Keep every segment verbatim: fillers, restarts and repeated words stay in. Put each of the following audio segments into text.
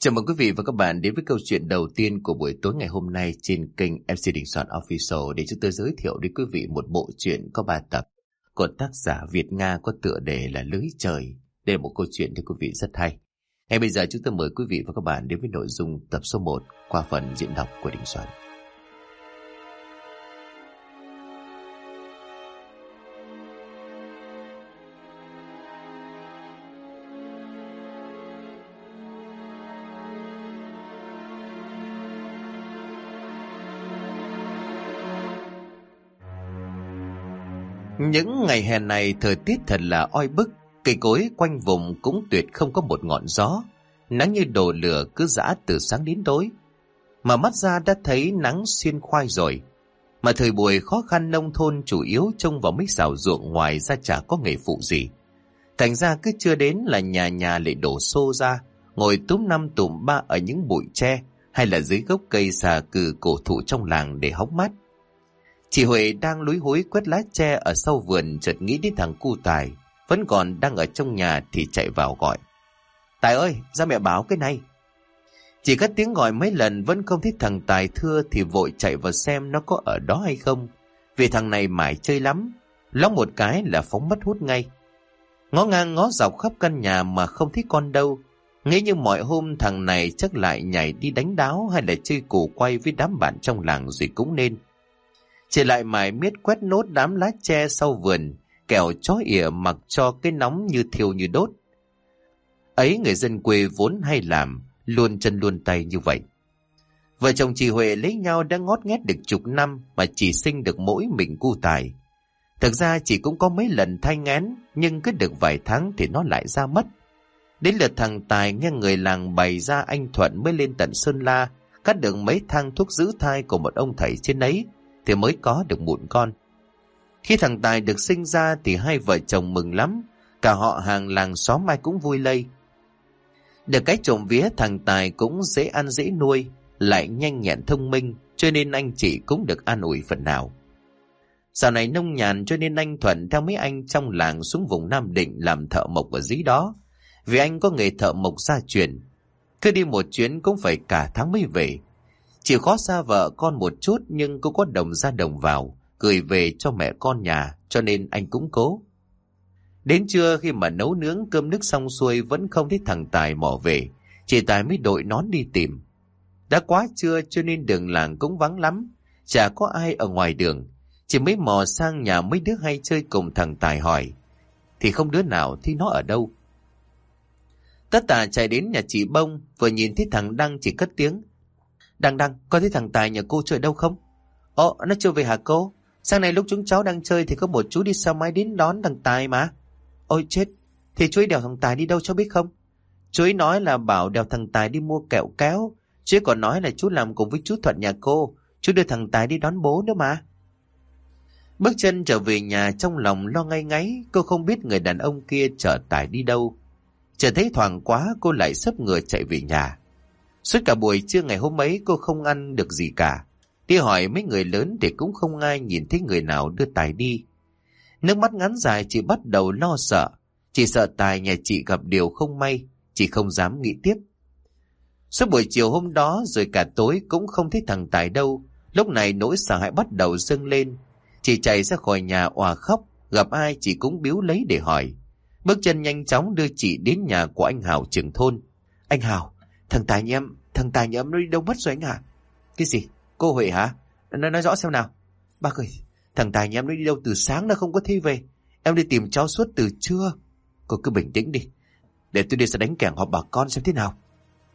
Chào mừng quý vị và các bạn đến với câu chuyện đầu tiên của buổi tối ngày hôm nay trên kênh em xê Đình Soạn Official, để chúng tôi giới thiệu đến quý vị một bộ truyện có ba tập của tác giả Việt Nga có tựa đề là Lưới Trời. Đây là một câu chuyện thưa quý vị rất hay. Ngay bây giờ chúng tôi mời quý vị và các bạn đến với nội dung tập số một qua phần diễn đọc của Đình Soạn. Những ngày hè này thời tiết thật là oi bức, cây cối quanh vùng cũng tuyệt không có một ngọn gió, nắng như đổ lửa cứ rã từ sáng đến tối. Mà mắt ra đã thấy nắng xuyên khoai rồi, mà thời buổi khó khăn nông thôn chủ yếu trông vào mấy xào ruộng, ngoài ra chả có nghề phụ gì. Thành ra cứ chưa đến là nhà nhà lại đổ xô ra, ngồi túm năm tụm ba ở những bụi tre hay là dưới gốc cây xà cừ cổ thụ trong làng để hóng mát. Chị Huệ đang lúi húi quét lá tre ở sau vườn, chợt nghĩ đến thằng cu Tài vẫn còn đang ở trong nhà thì chạy vào gọi: "Tài ơi, ra mẹ báo cái này." Chỉ cất tiếng gọi mấy lần vẫn không thấy thằng Tài thưa thì vội chạy vào xem nó có ở đó hay không, vì thằng này mải chơi lắm, lóng một cái là phóng mất hút ngay. Ngó ngang ngó dọc khắp căn nhà mà không thấy con đâu, nghĩ như mọi hôm thằng này chắc lại nhảy đi đánh đáo hay là chơi củ quay với đám bạn trong làng rồi cũng nên. Chị lại mải miết quét nốt đám lá tre sau vườn, kẻo chó ỉa mặc cho cái nóng như thiêu như đốt. Ấy người dân quê vốn hay làm, luôn chân luôn tay như vậy. Vợ chồng chị Huệ lấy nhau đã ngót nghét được chục năm mà chỉ sinh được mỗi mình cu Tài. Thực ra chị cũng có mấy lần thai nghén, nhưng cứ được vài tháng thì nó lại ra mất. Đến lượt thằng Tài nghe người làng bày ra, anh Thuận mới lên tận Sơn La cắt được mấy thang thuốc giữ thai của một ông thầy trên ấy thì mới có được mụn con. Khi thằng Tài được sinh ra thì hai vợ chồng mừng lắm, cả họ hàng làng xóm ai cũng vui lây. Được cái trộm vía thằng Tài cũng dễ ăn dễ nuôi, lại nhanh nhẹn thông minh, cho nên anh chị cũng được an ủi phần nào. Dạo này nông nhàn cho nên anh Thuận theo mấy anh trong làng xuống vùng Nam Định làm thợ mộc ở dưới đó, vì anh có nghề thợ mộc gia truyền. Cứ đi một chuyến cũng phải cả tháng mới về. Chỉ khó xa vợ con một chút nhưng cũng có đồng ra đồng vào, gửi về cho mẹ con nhà, cho nên anh cũng cố. Đến trưa khi mà nấu nướng cơm nước xong xuôi vẫn không thấy thằng Tài mò về, chị Tài mới đội nón đi tìm. Đã quá trưa cho nên đường làng cũng vắng lắm, chả có ai ở ngoài đường, chỉ mới mò sang nhà mấy đứa hay chơi cùng thằng Tài hỏi, thì không đứa nào thấy nó ở đâu. Tất tả chạy đến nhà chị Bông, vừa nhìn thấy thằng Đăng chỉ cất tiếng: "Đăng Đăng, có thấy thằng Tài nhà cô chơi đâu không?" "Ồ, nó chưa về hả cô? Sáng nay lúc chúng cháu đang chơi thì có một chú đi xe máy đến đón thằng Tài mà." "Ôi chết, thì chú ấy đèo thằng Tài đi đâu cháu biết không?" "Chú ấy nói là bảo đèo thằng Tài đi mua kẹo kéo. Chú ấy còn nói là chú làm cùng với chú Thuận nhà cô, chú đưa thằng Tài đi đón bố nữa mà." Bước chân trở về nhà trong lòng lo ngay ngáy, cô không biết người đàn ông kia chở Tài đi đâu. Chờ thấy thoảng quá cô lại xấp ngựa chạy về nhà. Suốt cả buổi trưa ngày hôm ấy cô không ăn được gì cả. Đi hỏi mấy người lớn thì cũng không ai nhìn thấy người nào đưa Tài đi. Nước mắt ngắn dài chị bắt đầu lo sợ. Chị sợ Tài nhà chị gặp điều không may, chị không dám nghĩ tiếp. Suốt buổi chiều hôm đó rồi cả tối cũng không thấy thằng Tài đâu. Lúc này nỗi sợ hãi bắt đầu dâng lên. Chị chạy ra khỏi nhà òa khóc, gặp ai chị cũng biếu lấy để hỏi. Bước chân nhanh chóng đưa chị đến nhà của anh Hào trưởng thôn. "Anh Hào, thằng Tài nhà em, thằng Tài nhà em nó đi đâu mất rồi anh hả?" "Cái gì? Cô Huệ hả? Nói, nói rõ xem nào." "Bác ơi, thằng Tài nhà em nó đi đâu từ sáng nó không có thấy về. Em đi tìm cháu suốt từ trưa." "Cô cứ bình tĩnh đi, để tôi đi ra đánh kẻng họp bà con xem thế nào."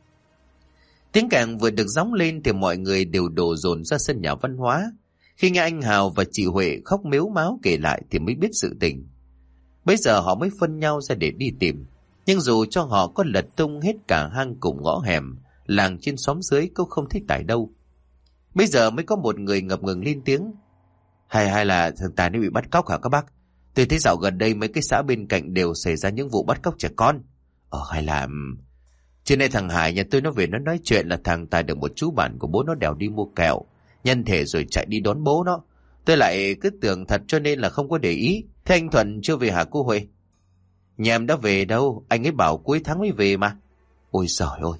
Tiếng kẻng vừa được gióng lên thì mọi người đều đổ dồn ra sân nhà văn hóa. Khi nghe anh Hào và chị Huệ khóc mếu máo kể lại thì mới biết sự tình. Bây giờ họ mới phân nhau ra để đi tìm. Nhưng dù cho họ có lật tung hết cả hang cùng ngõ hẻm, làng trên xóm dưới cũng không thấy Tài đâu. Bây giờ mới có một người ngập ngừng lên tiếng: Hay hay là thằng Tài nó bị bắt cóc hả các bác? Tôi thấy dạo gần đây mấy cái xã bên cạnh đều xảy ra những vụ bắt cóc trẻ con. Ờ hay là... Trên đây thằng Hải nhà tôi nó về nó nói chuyện là thằng Tài được một chú bạn của bố nó đèo đi mua kẹo nhân thể rồi chạy đi đón bố nó. Tôi lại cứ tưởng thật cho nên là không có để ý. Thế anh Thuận chưa về hả cô Huệ? Nhà em đã về đâu, anh ấy bảo cuối tháng mới về mà. Ôi giời ơi,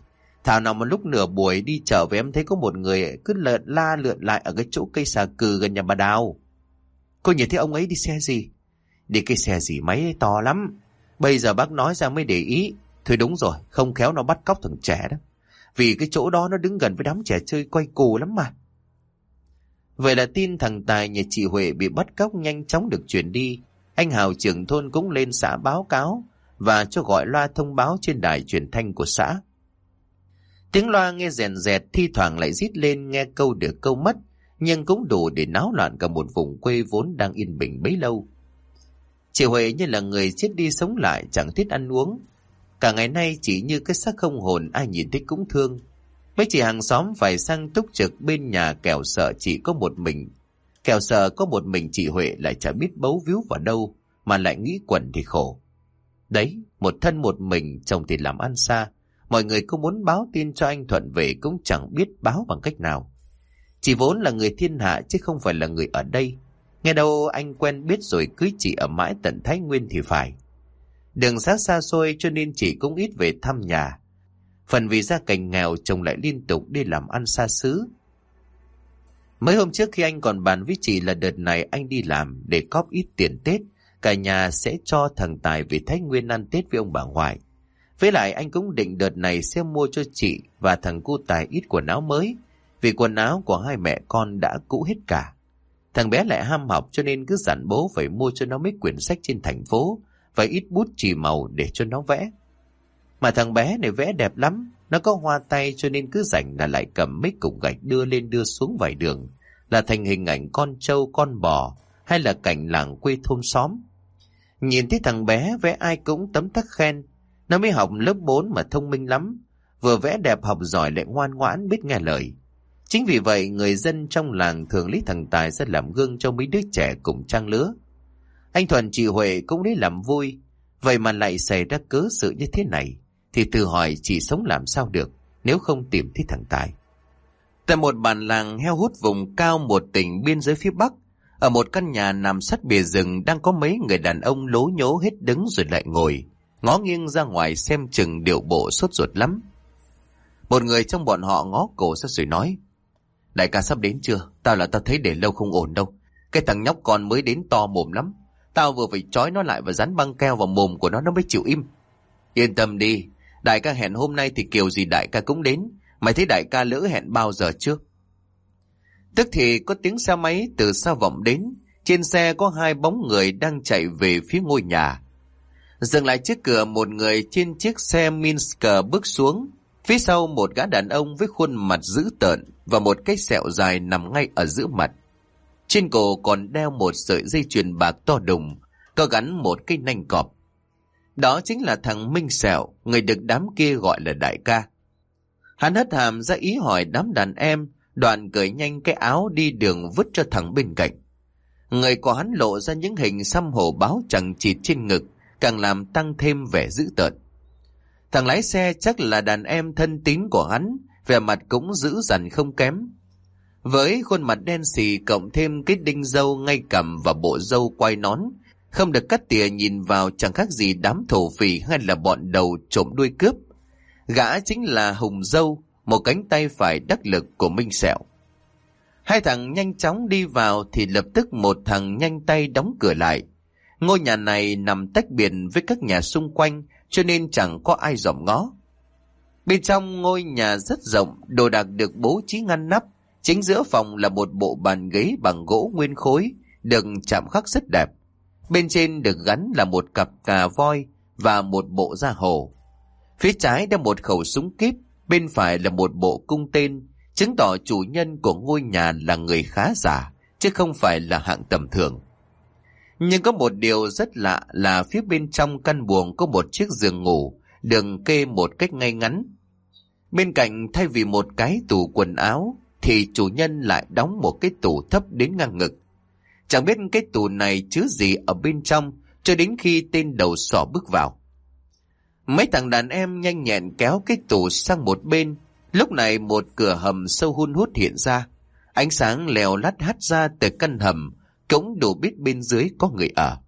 Thảo nào một lúc nửa buổi đi chợ về em thấy có một người cứ lượn la lượn lại ở cái chỗ cây xà cừ gần nhà bà Đào. Cô nhìn thấy ông ấy đi xe gì? Đi cái xe gì máy ấy to lắm. Bây giờ bác nói ra mới để ý. Thôi đúng rồi, không khéo nó bắt cóc thằng trẻ đó. Vì cái chỗ đó nó đứng gần với đám trẻ chơi quay cù lắm mà. Vậy là tin thằng Tài nhà chị Huệ bị bắt cóc nhanh chóng được chuyển đi. Anh Hào trưởng thôn cũng lên xã báo cáo và cho gọi loa thông báo trên đài truyền thanh của xã. Tiếng loa nghe rèn rẹt, thi thoảng lại rít lên nghe câu được câu mất, nhưng cũng đủ để náo loạn cả một vùng quê vốn đang yên bình bấy lâu. Chị Huệ như là người chết đi sống lại, chẳng thích ăn uống. Cả ngày nay chỉ như cái xác không hồn, ai nhìn thấy cũng thương. Mấy chị hàng xóm phải sang túc trực bên nhà kẻo sợ chỉ có một mình. Kẻo sợ có một mình chị Huệ lại chả biết bấu víu vào đâu, mà lại nghĩ quẩn thì khổ. Đấy, một thân một mình, chồng thì làm ăn xa. Mọi người cũng muốn báo tin cho anh Thuận về cũng chẳng biết báo bằng cách nào. Chị vốn là người thiên hạ chứ không phải là người ở đây. Nghe đâu anh quen biết rồi cưới chị ở mãi tận Thái Nguyên thì phải. Đường xa xa xôi cho nên chị cũng ít về thăm nhà. Phần vì gia cảnh nghèo, chồng lại liên tục đi làm ăn xa xứ. Mấy hôm trước khi anh còn bàn với chị là đợt này anh đi làm để cóp ít tiền Tết, cả nhà sẽ cho thằng Tài về Thái Nguyên ăn Tết với ông bà ngoại. Với lại anh cũng định đợt này sẽ mua cho chị và thằng cu Tài ít quần áo mới, vì quần áo của hai mẹ con đã cũ hết cả. Thằng bé lại ham học cho nên cứ dặn bố phải mua cho nó mấy quyển sách trên thành phố và ít bút chì màu để cho nó vẽ. Mà thằng bé này vẽ đẹp lắm, nó có hoa tay cho nên cứ rảnh là lại cầm mấy cục gạch đưa lên đưa xuống vài đường, là thành hình ảnh con trâu con bò hay là cảnh làng quê thôn xóm. Nhìn thấy thằng bé vẽ ai cũng tấm tắc khen. Nó mới học lớp bốn mà thông minh lắm, vừa vẽ đẹp học giỏi lại ngoan ngoãn biết nghe lời. Chính vì vậy người dân trong làng thường lấy thằng Tài ra làm gương cho mấy đứa trẻ cùng trang lứa. Anh Thuận chị Huệ cũng lấy làm vui. Vậy mà lại xảy ra cớ sự như thế này thì tự hỏi chị sống làm sao được nếu không tìm thấy thằng Tài. Tại một bản làng heo hút vùng cao một tỉnh biên giới phía Bắc, ở một căn nhà nằm sát bìa rừng đang có mấy người đàn ông lố nhố hết đứng rồi lại ngồi, ngó nghiêng ra ngoài xem chừng điệu bộ sốt ruột lắm. Một người trong bọn họ ngó cổ ra rồi nói: Đại ca sắp đến chưa? Tao là tao thấy để lâu không ổn đâu. Cái thằng nhóc con mới đến to mồm lắm. Tao vừa phải trói nó lại và dán băng keo vào mồm của nó nó mới chịu im. Yên tâm đi, đại ca hẹn hôm nay thì kiểu gì đại ca cũng đến. Mày thấy đại ca lỡ hẹn bao giờ chưa? Tức thì có tiếng xe máy từ xa vọng đến. Trên xe có hai bóng người đang chạy về phía ngôi nhà. Dừng lại trước cửa, một người trên chiếc xe Minsk bước xuống. Phía sau một gã đàn ông với khuôn mặt dữ tợn và một cái sẹo dài nằm ngay ở giữa mặt. Trên cổ còn đeo một sợi dây chuyền bạc to đùng, có gắn một cái nanh cọp. Đó chính là thằng Minh Sẹo, người được đám kia gọi là đại ca. Hắn hất hàm ra ý hỏi đám đàn em, đoạn cởi nhanh cái áo đi đường vứt cho thằng bên cạnh. Người của hắn lộ ra những hình xăm hổ báo chằng chịt trên ngực, càng làm tăng thêm vẻ dữ tợn. Thằng lái xe chắc là đàn em thân tín của hắn, vẻ mặt cũng dữ dằn không kém. Với khuôn mặt đen xì cộng thêm cái đinh râu ngay cằm và bộ râu quai nón, không được cắt tỉa, nhìn vào chẳng khác gì đám thổ phỉ hay là bọn đầu trộm đuôi cướp. Gã chính là Hùng Dâu, một cánh tay phải đắc lực của Minh Sẹo. Hai thằng nhanh chóng đi vào thì lập tức một thằng nhanh tay đóng cửa lại. Ngôi nhà này nằm tách biệt với các nhà xung quanh cho nên chẳng có ai dòm ngó. Bên trong ngôi nhà rất rộng, đồ đạc được bố trí ngăn nắp. Chính giữa phòng là một bộ bàn ghế bằng gỗ nguyên khối, được chạm khắc rất đẹp. Bên trên được gắn là một cặp cà voi và một bộ da hổ. Phía trái là một khẩu súng kíp, bên phải là một bộ cung tên, chứng tỏ chủ nhân của ngôi nhà là người khá giả, chứ không phải là hạng tầm thường. Nhưng có một điều rất lạ là phía bên trong căn buồng có một chiếc giường ngủ, được kê một cách ngay ngắn. Bên cạnh thay vì một cái tủ quần áo, thì chủ nhân lại đóng một cái tủ thấp đến ngang ngực. Chẳng biết cái tủ này chứa gì ở bên trong cho đến khi tên đầu sỏ bước vào. Mấy thằng đàn em nhanh nhẹn kéo cái tủ sang một bên. Lúc này một cửa hầm sâu hun hút hiện ra. Ánh sáng lèo lắt hắt ra từ căn hầm, cũng đủ biết bên dưới có người ở.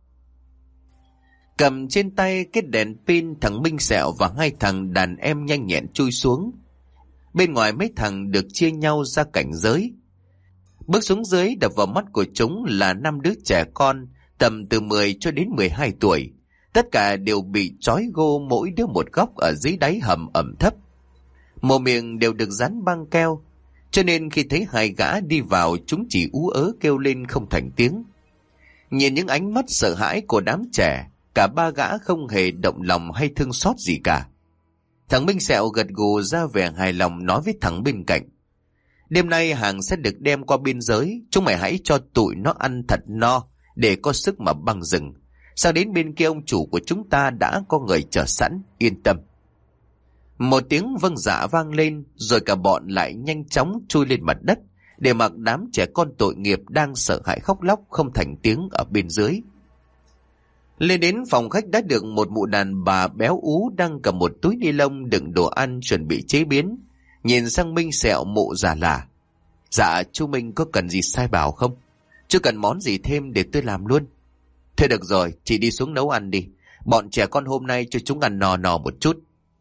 Cầm trên tay cái đèn pin, thằng Minh Sẹo và hai thằng đàn em nhanh nhẹn chui xuống. Bên ngoài mấy thằng được chia nhau ra cảnh giới. Bước xuống dưới, đập vào mắt của chúng là năm đứa trẻ con tầm từ mười cho đến mười hai tuổi. Tất cả đều bị trói gô mỗi đứa một góc ở dưới đáy hầm ẩm thấp. Mồm miệng đều được dán băng keo, cho nên khi thấy hai gã đi vào, chúng chỉ ú ớ kêu lên không thành tiếng. Nhìn những ánh mắt sợ hãi của đám trẻ, cả ba gã không hề động lòng hay thương xót gì cả. Thằng Minh Sẹo gật gù ra vẻ hài lòng, nói với thằng bên cạnh: đêm nay hàng sẽ được đem qua biên giới, chúng mày hãy cho tụi nó ăn thật no để có sức mà băng rừng. Sang đến bên kia ông chủ của chúng ta đã có người chờ sẵn, yên tâm. Một tiếng vâng dạ vang lên, rồi cả bọn lại nhanh chóng chui lên mặt đất để mặc đám trẻ con tội nghiệp đang sợ hãi khóc lóc không thành tiếng ở bên dưới. Lên đến phòng khách đã được một mụ đàn bà béo ú đang cầm một túi ni lông đựng đồ ăn chuẩn bị chế biến. Nhìn sang Minh Sẹo, mụ già là: dạ chú Minh có cần gì sai bảo không? Chứ cần món gì thêm để tôi làm luôn. Thôi được rồi, chị đi xuống nấu ăn đi. Bọn trẻ con hôm nay cho chúng ăn no no một chút.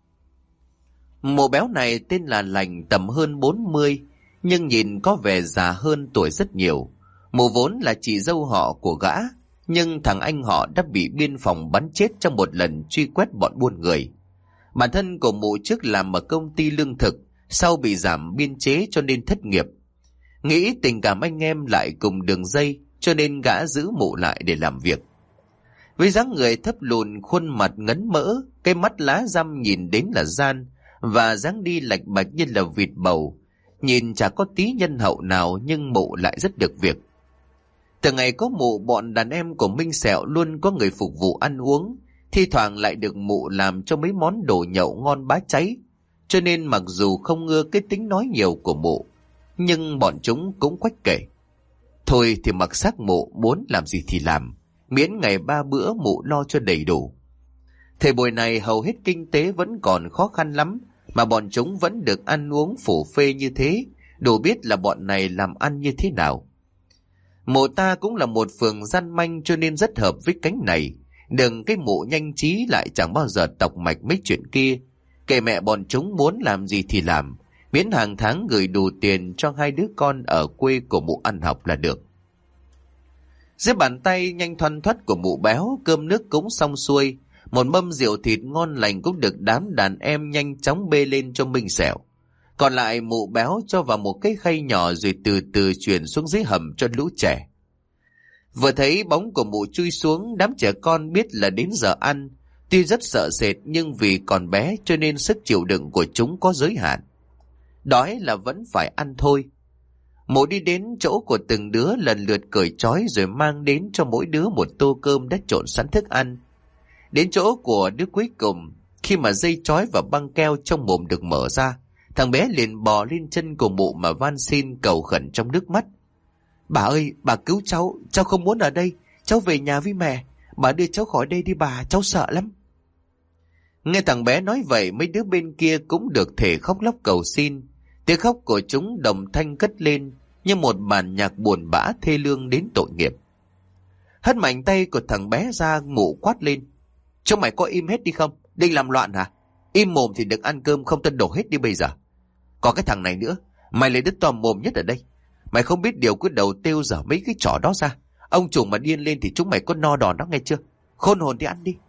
Mụ béo này tên là Lành, tầm hơn bốn mươi, nhưng nhìn có vẻ già hơn tuổi rất nhiều. Mụ vốn là chị dâu họ của gã, nhưng thằng anh họ đã bị biên phòng bắn chết trong một lần truy quét bọn buôn người. Bản thân của mụ trước làm ở công ty lương thực, sau bị giảm biên chế cho nên thất nghiệp. Nghĩ tình cảm anh em lại cùng đường dây, cho nên gã giữ mụ lại để làm việc. Với dáng người thấp lùn, khuôn mặt ngấn mỡ, cái mắt lá răm nhìn đến là gian, và dáng đi lạch bạch như là vịt bầu. Nhìn chả có tí nhân hậu nào, nhưng mụ lại rất được việc. Từ ngày có mụ, bọn đàn em của Minh Sẹo luôn có người phục vụ ăn uống, thi thoảng lại được mụ làm cho mấy món đồ nhậu ngon bá cháy. Cho nên mặc dù không ưa cái tính nói nhiều của mụ, nhưng bọn chúng cũng quách kể. Thôi thì mặc xác mụ muốn làm gì thì làm, miễn ngày ba bữa mụ lo cho đầy đủ. Thời buổi này hầu hết kinh tế vẫn còn khó khăn lắm, mà bọn chúng vẫn được ăn uống phủ phê như thế, đủ biết là bọn này làm ăn như thế nào. Mụ ta cũng là một phường gian manh, cho nên rất hợp với cánh này. Đừng cái mụ nhanh trí lại chẳng bao giờ tọc mạch mấy chuyện kia. Kệ mẹ bọn chúng muốn làm gì thì làm, miễn hàng tháng gửi đủ tiền cho hai đứa con ở quê của mụ ăn học là được. Dưới bàn tay nhanh thoăn thoắt của mụ béo, cơm nước cũng xong xuôi. Một mâm rượu thịt ngon lành cũng được đám đàn em nhanh chóng bê lên cho Minh Sẹo. Còn lại mụ béo cho vào một cái khay nhỏ rồi từ từ chuyển xuống dưới hầm cho lũ trẻ. Vừa thấy bóng của mụ chui xuống, đám trẻ con biết là đến giờ ăn. Tuy rất sợ sệt nhưng vì còn bé cho nên sức chịu đựng của chúng có giới hạn. Đói là vẫn phải ăn thôi. Mụ đi đến chỗ của từng đứa lần lượt cởi trói rồi mang đến cho mỗi đứa một tô cơm đã trộn sẵn thức ăn. Đến chỗ của đứa cuối cùng, khi mà dây trói và băng keo trong mồm được mở ra, thằng bé liền bò lên chân của mụ mà van xin cầu khẩn trong nước mắt. Bà ơi, bà cứu cháu, cháu không muốn ở đây, cháu về nhà với mẹ, bà đưa cháu khỏi đây đi bà, cháu sợ lắm. Nghe thằng bé nói vậy, mấy đứa bên kia cũng được thể khóc lóc cầu xin. Tiếng khóc của chúng đồng thanh cất lên như một bản nhạc buồn bã thê lương đến tội nghiệp. Hất mạnh tay của thằng bé ra, mụ quát lên: chúng mày có im hết đi không? Định làm loạn hả? Im mồm thì được ăn cơm, không tân đổ hết đi bây giờ. Còn cái thằng này nữa, mày lấy đứt to mồm nhất ở đây. Mày không biết điều cứ đầu tiêu dở mấy cái trò đó ra. Ông chủ mà điên lên thì chúng mày có no đòn nó nghe chưa? Khôn hồn thì ăn đi.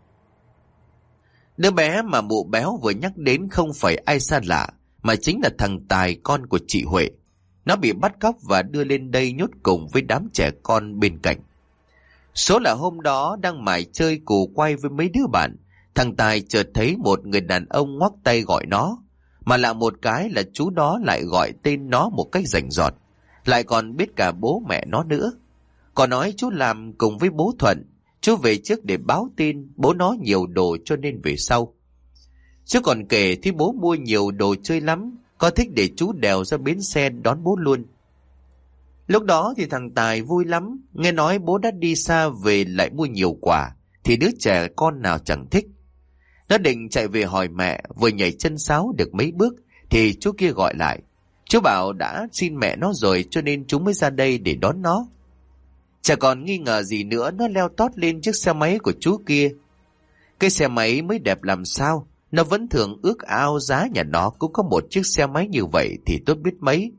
Đứa bé mà mụ béo vừa nhắc đến không phải ai xa lạ, mà chính là thằng Tài, con của chị Huệ. Nó bị bắt cóc và đưa lên đây nhốt cùng với đám trẻ con bên cạnh. Số là hôm đó đang mải chơi cù quay với mấy đứa bạn, thằng Tài chợt thấy một người đàn ông ngoắc tay gọi nó. Mà lạ một cái là chú đó lại gọi tên nó một cách rành rọt, lại còn biết cả bố mẹ nó nữa. Còn nói chú làm cùng với bố Thuận, chú về trước để báo tin bố nó nhiều đồ cho nên về sau. Chứ còn kể thì bố mua nhiều đồ chơi lắm, có thích để chú đèo ra bến xe đón bố luôn. Lúc đó thì thằng Tài vui lắm, nghe nói bố đã đi xa về lại mua nhiều quà, thì đứa trẻ con nào chẳng thích. Nó định chạy về hỏi mẹ, vừa nhảy chân sáo được mấy bước thì chú kia gọi lại. Chú bảo đã xin mẹ nó rồi cho nên chú mới ra đây để đón nó. Chả còn nghi ngờ gì nữa, nó leo tót lên chiếc xe máy của chú kia. Cái xe máy mới đẹp làm sao, Nó vẫn thường ước ao giá nhà nó cũng có một chiếc xe máy như vậy thì tốt biết mấy.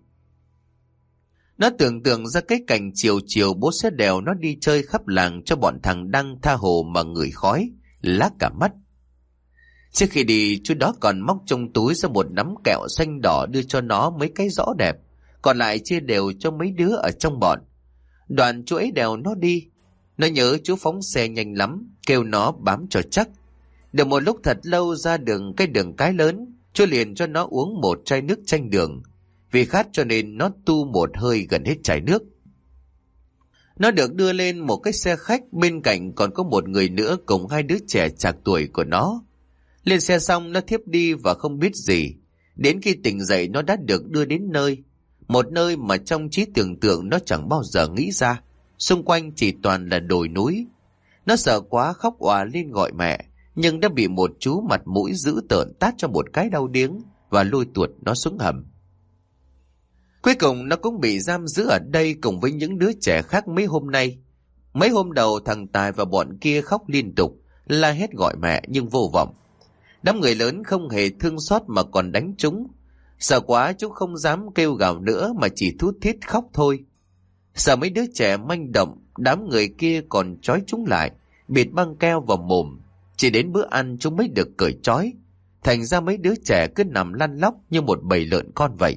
Nó tưởng tượng ra cái cảnh chiều chiều bố sẽ đèo nó đi chơi khắp làng cho bọn thằng Đăng tha hồ mà ngửi khói, lác cả mắt. Trước khi đi, chú đó còn móc trong túi ra một nắm kẹo xanh đỏ đưa cho nó mấy cái giỏ đẹp, còn lại chia đều cho mấy đứa ở trong bọn. Đoạn chú ấy đèo nó đi. Nó nhớ chú phóng xe nhanh lắm, kêu nó bám cho chắc. Được một lúc thật lâu ra đường cái đường cái lớn, chú liền cho nó uống một chai nước chanh đường. Vì khát cho nên nó tu một hơi gần hết chai nước. Nó được đưa lên một cái xe khách, bên cạnh còn có một người nữa cùng hai đứa trẻ trạc tuổi của nó. Lên xe xong nó thiếp đi và không biết gì. Đến khi tỉnh dậy nó đã được đưa đến nơi. Một nơi mà trong trí tưởng tượng nó chẳng bao giờ nghĩ ra. Xung quanh chỉ toàn là đồi núi. Nó sợ quá khóc òa lên gọi mẹ, nhưng đã bị một chú mặt mũi dữ tợn tát cho một cái đau điếng và lôi tuột nó xuống hầm. Cuối cùng nó cũng bị giam giữ ở đây cùng với những đứa trẻ khác mấy hôm nay. Mấy hôm đầu thằng Tài và bọn kia khóc liên tục, la hét gọi mẹ nhưng vô vọng. Đám người lớn không hề thương xót mà còn đánh chúng. Sợ quá chúng không dám kêu gào nữa mà chỉ thút thít khóc thôi. Sợ mấy đứa trẻ manh động, đám người kia còn trói chúng lại, bịt băng keo vào mồm. Chỉ đến bữa ăn chúng mới được cởi trói. Thành ra mấy đứa trẻ cứ nằm lăn lóc như một bầy lợn con vậy.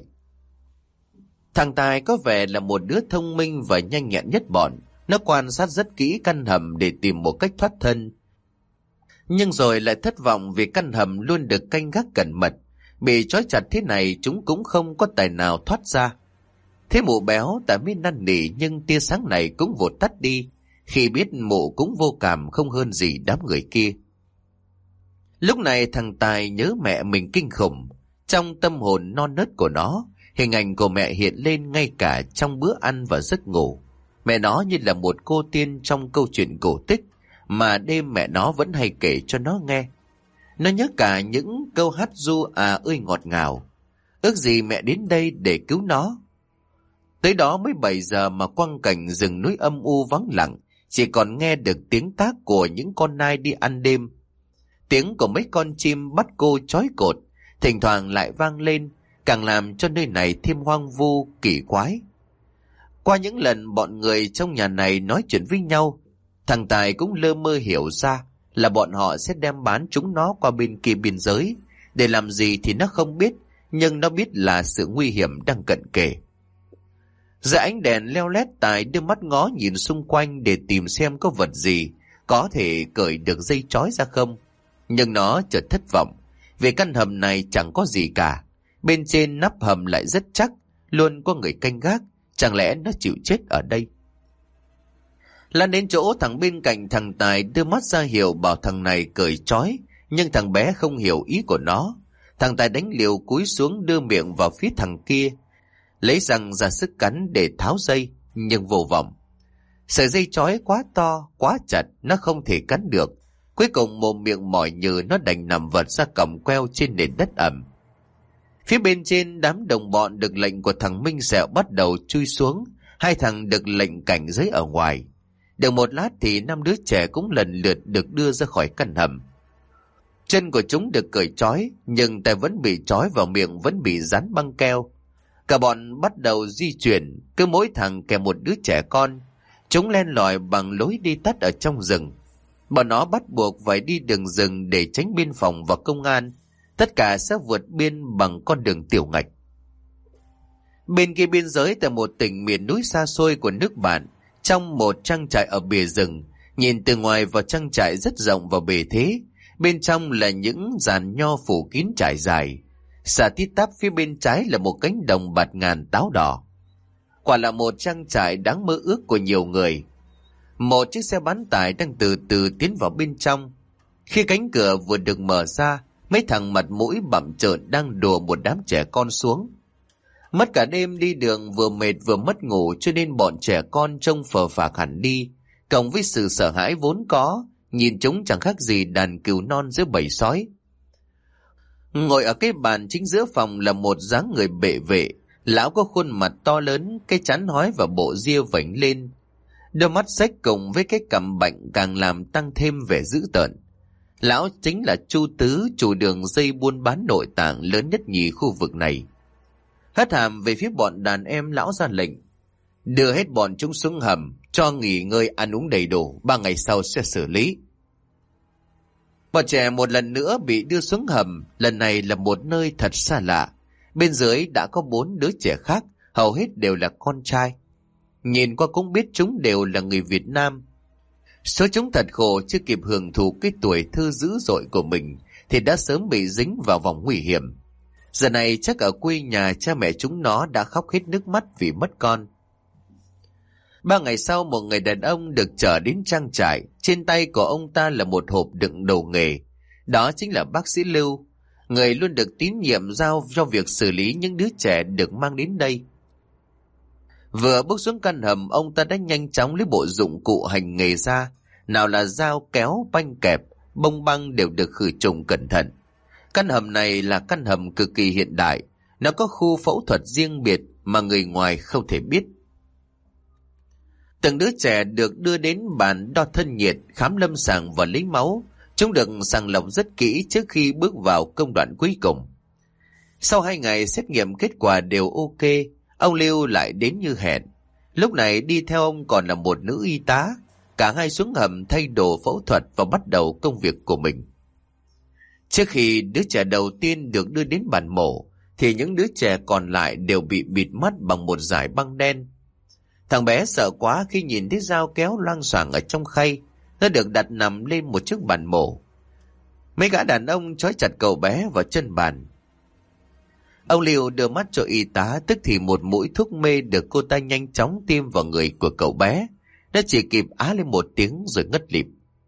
Thằng Tài có vẻ là một đứa thông minh và nhanh nhẹn nhất bọn. Nó quan sát rất kỹ căn hầm để tìm một cách thoát thân. Nhưng rồi lại thất vọng vì căn hầm luôn được canh gác cẩn mật. Bị trói chặt thế này chúng cũng không có tài nào thoát ra. Thế mụ béo tại mới năn nỉ nhưng tia sáng này cũng vụt tắt đi. Khi biết mụ cũng vô cảm không hơn gì đám người kia. Lúc này thằng Tài nhớ mẹ mình kinh khủng. Trong tâm hồn non nớt của nó, hình ảnh của mẹ hiện lên ngay cả trong bữa ăn và giấc ngủ. Mẹ nó như là một cô tiên trong câu chuyện cổ tích mà đêm mẹ nó vẫn hay kể cho nó nghe. Nó nhớ cả những câu hát ru à ơi ngọt ngào. Ước gì mẹ đến đây để cứu nó. Tới đó mới bảy giờ mà quang cảnh rừng núi âm u vắng lặng, chỉ còn nghe được tiếng tác của những con nai đi ăn đêm. Tiếng của mấy con chim bắt cô trói cột, thỉnh thoảng lại vang lên, càng làm cho nơi này thêm hoang vu, kỳ quái. Qua những lần bọn người trong nhà này nói chuyện với nhau, thằng Tài cũng lơ mơ hiểu ra là bọn họ sẽ đem bán chúng nó qua bên kia biên giới. Để làm gì thì nó không biết, nhưng nó biết là sự nguy hiểm đang cận kề. Dưới ánh đèn leo lét, Tài đưa mắt ngó nhìn xung quanh để tìm xem có vật gì có thể cởi được dây trói ra không. Nhưng nó chợt thất vọng, vì căn hầm này chẳng có gì cả. Bên trên nắp hầm lại rất chắc, luôn có người canh gác. Chẳng lẽ nó chịu chết ở đây? Lan đến chỗ thằng bên cạnh thằng Tài đưa mắt ra hiệu bảo thằng này cởi trói, nhưng thằng bé không hiểu ý của nó. Thằng Tài đánh liều cúi xuống đưa miệng vào phía thằng kia, lấy răng ra sức cắn để tháo dây, nhưng vô vọng. Sợi dây trói quá to, quá chặt, nó không thể cắn được. Cuối cùng mồm miệng mỏi nhừ, nó đành nằm vật ra còng queo trên nền đất ẩm. Phía bên trên, đám đồng bọn được lệnh của thằng Minh Sẹo bắt đầu chui xuống. Hai thằng được lệnh cảnh giới ở ngoài. Được một lát thì năm đứa trẻ cũng lần lượt được đưa ra khỏi căn hầm. Chân của chúng được cởi trói, nhưng tay vẫn bị trói vào miệng vẫn bị dán băng keo. Cả bọn bắt đầu di chuyển, cứ mỗi thằng kèm một đứa trẻ con. Chúng len lỏi bằng lối đi tắt ở trong rừng. Bọn nó bắt buộc phải đi đường rừng để tránh biên phòng và công an. Tất cả sẽ vượt biên bằng con đường tiểu ngạch. Bên kia biên giới, tại một tỉnh miền núi xa xôi của nước bạn, trong một trang trại ở bìa rừng, nhìn từ ngoài vào trang trại rất rộng và bề thế. Bên trong là những giàn nho phủ kín trải dài. Xà tít tắp phía bên trái là một cánh đồng bạt ngàn táo đỏ. Quả là một trang trại đáng mơ ước của nhiều người. Một chiếc xe bán tải đang từ từ tiến vào bên trong. Khi cánh cửa vừa được mở ra, mấy thằng mặt mũi bặm trợn đang đùa một đám trẻ con xuống. Mất cả đêm đi đường, vừa mệt vừa mất ngủ, cho nên bọn trẻ con trông phờ phạc hẳn đi. Cộng với sự sợ hãi vốn có, nhìn chúng chẳng khác gì đàn cừu non giữa bầy sói. Ngồi ở cái bàn chính giữa phòng là một dáng người bệ vệ. Lão có khuôn mặt to lớn, cái trán hói và bộ ria vểnh lên. Đôi mắt xếch cùng với cái cằm bệnh càng làm tăng thêm vẻ dữ tợn. Lão chính là Chu Tứ, chủ đường dây buôn bán nội tạng lớn nhất nhì khu vực này. Hất hàm về phía bọn đàn em, lão ra lệnh: đưa hết bọn chúng xuống hầm, cho nghỉ ngơi ăn uống đầy đủ, ba ngày sau sẽ xử lý. Bọn trẻ một lần nữa bị đưa xuống hầm, lần này là một nơi thật xa lạ. Bên dưới đã có bốn đứa trẻ khác, hầu hết đều là con trai. Nhìn qua cũng biết chúng đều là người Việt Nam. Số chúng thật khổ, chưa kịp hưởng thụ cái tuổi thơ dữ dội của mình thì đã sớm bị dính vào vòng nguy hiểm. Giờ này chắc ở quê nhà cha mẹ chúng nó đã khóc hết nước mắt vì mất con. Ba ngày sau, một người đàn ông được chở đến trang trại. Trên tay của ông ta là một hộp đựng đồ nghề. Đó chính là bác sĩ Lưu, người luôn được tín nhiệm giao cho việc xử lý những đứa trẻ được mang đến đây. Vừa bước xuống căn hầm, ông ta đã nhanh chóng lấy bộ dụng cụ hành nghề ra. Nào là dao kéo, banh kẹp, bông băng đều được khử trùng cẩn thận. Căn hầm này là căn hầm cực kỳ hiện đại. Nó có khu phẫu thuật riêng biệt mà người ngoài không thể biết. Từng đứa trẻ được đưa đến bàn đo thân nhiệt, khám lâm sàng và lấy máu. Chúng được sàng lọc rất kỹ trước khi bước vào công đoạn cuối cùng. Sau hai ngày xét nghiệm kết quả đều ok, ông Lưu lại đến như hẹn. Lúc này đi theo ông còn là một nữ y tá. Cả hai xuống hầm thay đồ phẫu thuật và bắt đầu công việc của mình. Trước khi đứa trẻ đầu tiên được đưa đến bàn mổ, thì những đứa trẻ còn lại đều bị bịt mắt bằng một dải băng đen. Thằng bé sợ quá khi nhìn thấy dao kéo loang xoảng ở trong khay. Nó được đặt nằm lên một chiếc bàn mổ. Mấy gã đàn ông trói chặt cậu bé vào chân bàn. Ông Liêu đưa mắt cho y tá, tức thì một mũi thuốc mê được cô ta nhanh chóng tiêm vào người của cậu bé. Nó chỉ kịp á lên một tiếng rồi ngất lịm.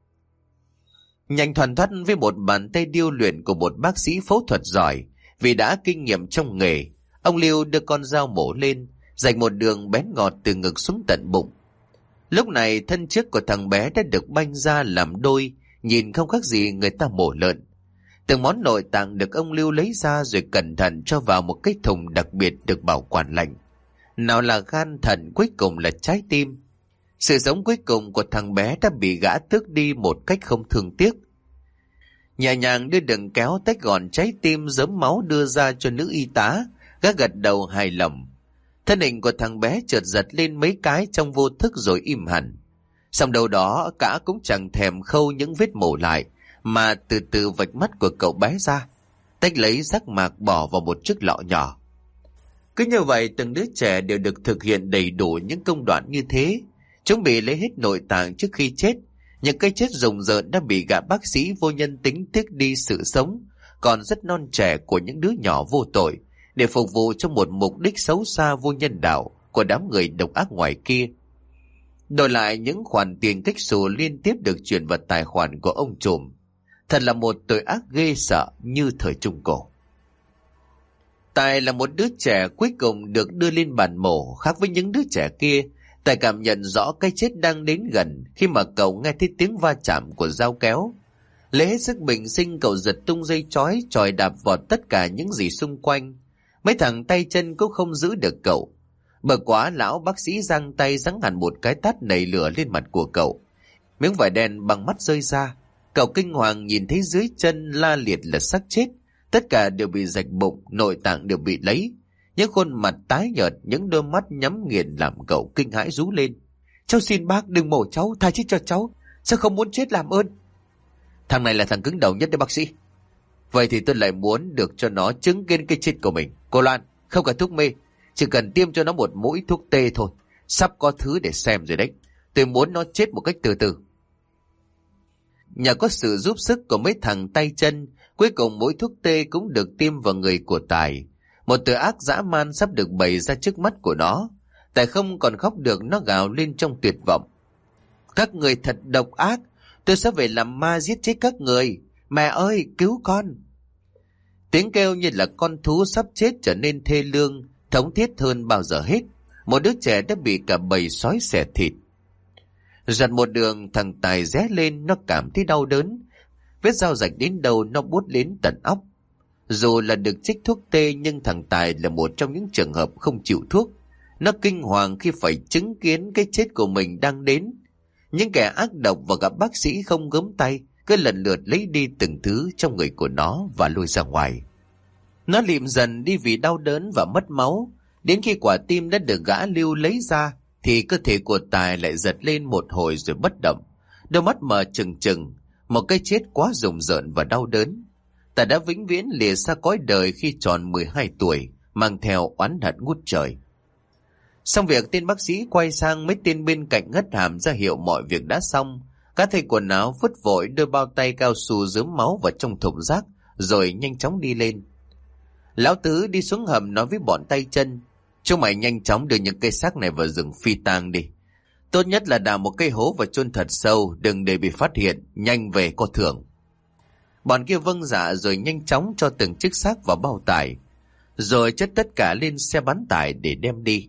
Nhanh thoăn thoắt với một bàn tay điêu luyện của một bác sĩ phẫu thuật giỏi, vì đã kinh nghiệm trong nghề, ông Liêu đưa con dao mổ lên, rạch một đường bén ngọt từ ngực xuống tận bụng. Lúc này thân trước của thằng bé đã được banh ra làm đôi, nhìn không khác gì người ta mổ lợn. Từng món nội tạng được ông Lưu lấy ra rồi cẩn thận cho vào một cái thùng đặc biệt được bảo quản lạnh. Nào là gan, thận, cuối cùng là trái tim. Sự sống cuối cùng của thằng bé đã bị gã tước đi một cách không thương tiếc. Nhẹ nhàng đưa đường kéo tách gọn trái tim giớm máu đưa ra cho nữ y tá, gã gật đầu hài lòng. Thân hình của thằng bé chợt giật lên mấy cái trong vô thức rồi im hẳn. Xong đầu đó cả cũng chẳng thèm khâu những vết mổ lại, mà từ từ vạch mắt của cậu bé ra, tách lấy rác mạc bỏ vào một chiếc lọ nhỏ. Cứ như vậy từng đứa trẻ đều được thực hiện đầy đủ những công đoạn như thế. Chúng bị lấy hết nội tạng trước khi chết. Những cái chết rùng rợn đã bị gã bác sĩ vô nhân tính tiếc đi sự sống còn rất non trẻ của những đứa nhỏ vô tội, để phục vụ cho một mục đích xấu xa vô nhân đạo của đám người độc ác ngoài kia. Đổi lại những khoản tiền kích xù liên tiếp được chuyển vào tài khoản của ông trùm. Thật là một tội ác ghê sợ như thời Trung Cổ. Tài là một đứa trẻ cuối cùng được đưa lên bàn mổ. Khác với những đứa trẻ kia, Tài cảm nhận rõ cái chết đang đến gần khi mà cậu nghe thấy tiếng va chạm của dao kéo. Lấy hết sức bình sinh, cậu giật tung dây chói, chòi đạp vào tất cả những gì xung quanh. Mấy thằng tay chân cũng không giữ được cậu. Bực quá, lão bác sĩ giang tay giáng hẳn một cái tát nảy lửa lên mặt của cậu. Miếng vải đen bằng mắt rơi ra. Cậu kinh hoàng nhìn thấy dưới chân la liệt là xác chết. Tất cả đều bị rạch bụng, nội tạng đều bị lấy. Những khuôn mặt tái nhợt, những đôi mắt nhắm nghiền làm cậu kinh hãi rú lên. Cháu xin bác đừng mổ cháu, tha chết cho cháu. Sao không muốn chết làm ơn? Thằng này là thằng cứng đầu nhất đấy bác sĩ. Vậy thì tôi lại muốn được cho nó chứng kiến cái chết của mình. Cô Loan, không cần thuốc mê, chỉ cần tiêm cho nó một mũi thuốc tê thôi. Sắp có thứ để xem rồi đấy. Tôi muốn nó chết một cách từ từ. Nhờ có sự giúp sức của mấy thằng tay chân, cuối cùng mũi thuốc tê cũng được tiêm vào người của Tài. Một tội ác dã man sắp được bày ra trước mắt của nó. Tài không còn khóc được, nó gào lên trong tuyệt vọng. Các người thật độc ác, tôi sẽ về làm ma giết chết các người. Mẹ ơi, cứu con. Tiếng kêu như là con thú sắp chết trở nên thê lương, thống thiết hơn bao giờ hết. Một đứa trẻ đã bị cả bầy sói xẻ thịt. Giật một đường, thằng Tài ré lên, nó cảm thấy đau đớn. Vết dao rạch đến đầu nó buốt đến tận óc. Dù là được trích thuốc tê, nhưng thằng Tài là một trong những trường hợp không chịu thuốc. Nó kinh hoàng khi phải chứng kiến cái chết của mình đang đến. Những kẻ ác độc và gặp bác sĩ không gớm tay cứ lần lượt lấy đi từng thứ trong người của nó và lôi ra ngoài. Nó lịm dần đi vì đau đớn và mất máu. Đến khi quả tim đã được gã Lưu lấy ra thì cơ thể của Tài lại giật lên một hồi rồi bất động. Đôi mắt mở trừng trừng, một cái chết quá rùng rợn và đau đớn. Tài đã vĩnh viễn lìa xa cõi đời khi tròn mười hai tuổi, mang theo oán hận ngút trời. Xong việc, tên bác sĩ quay sang mấy tên bên cạnh hất hàm ra hiệu mọi việc đã xong. Các thầy quần áo vứt vội đưa bao tay cao su rớm máu vào trong thùng rác rồi nhanh chóng đi lên. Lão Tứ đi xuống hầm nói với bọn tay chân: chúng mày nhanh chóng đưa những cây xác này vào rừng phi tang đi. Tốt nhất là đào một cây hố và chôn thật sâu, đừng để bị phát hiện, nhanh về có thưởng. Bọn kia vâng dạ rồi nhanh chóng cho từng chiếc xác vào bao tải, rồi chất tất cả lên xe bán tải để đem đi.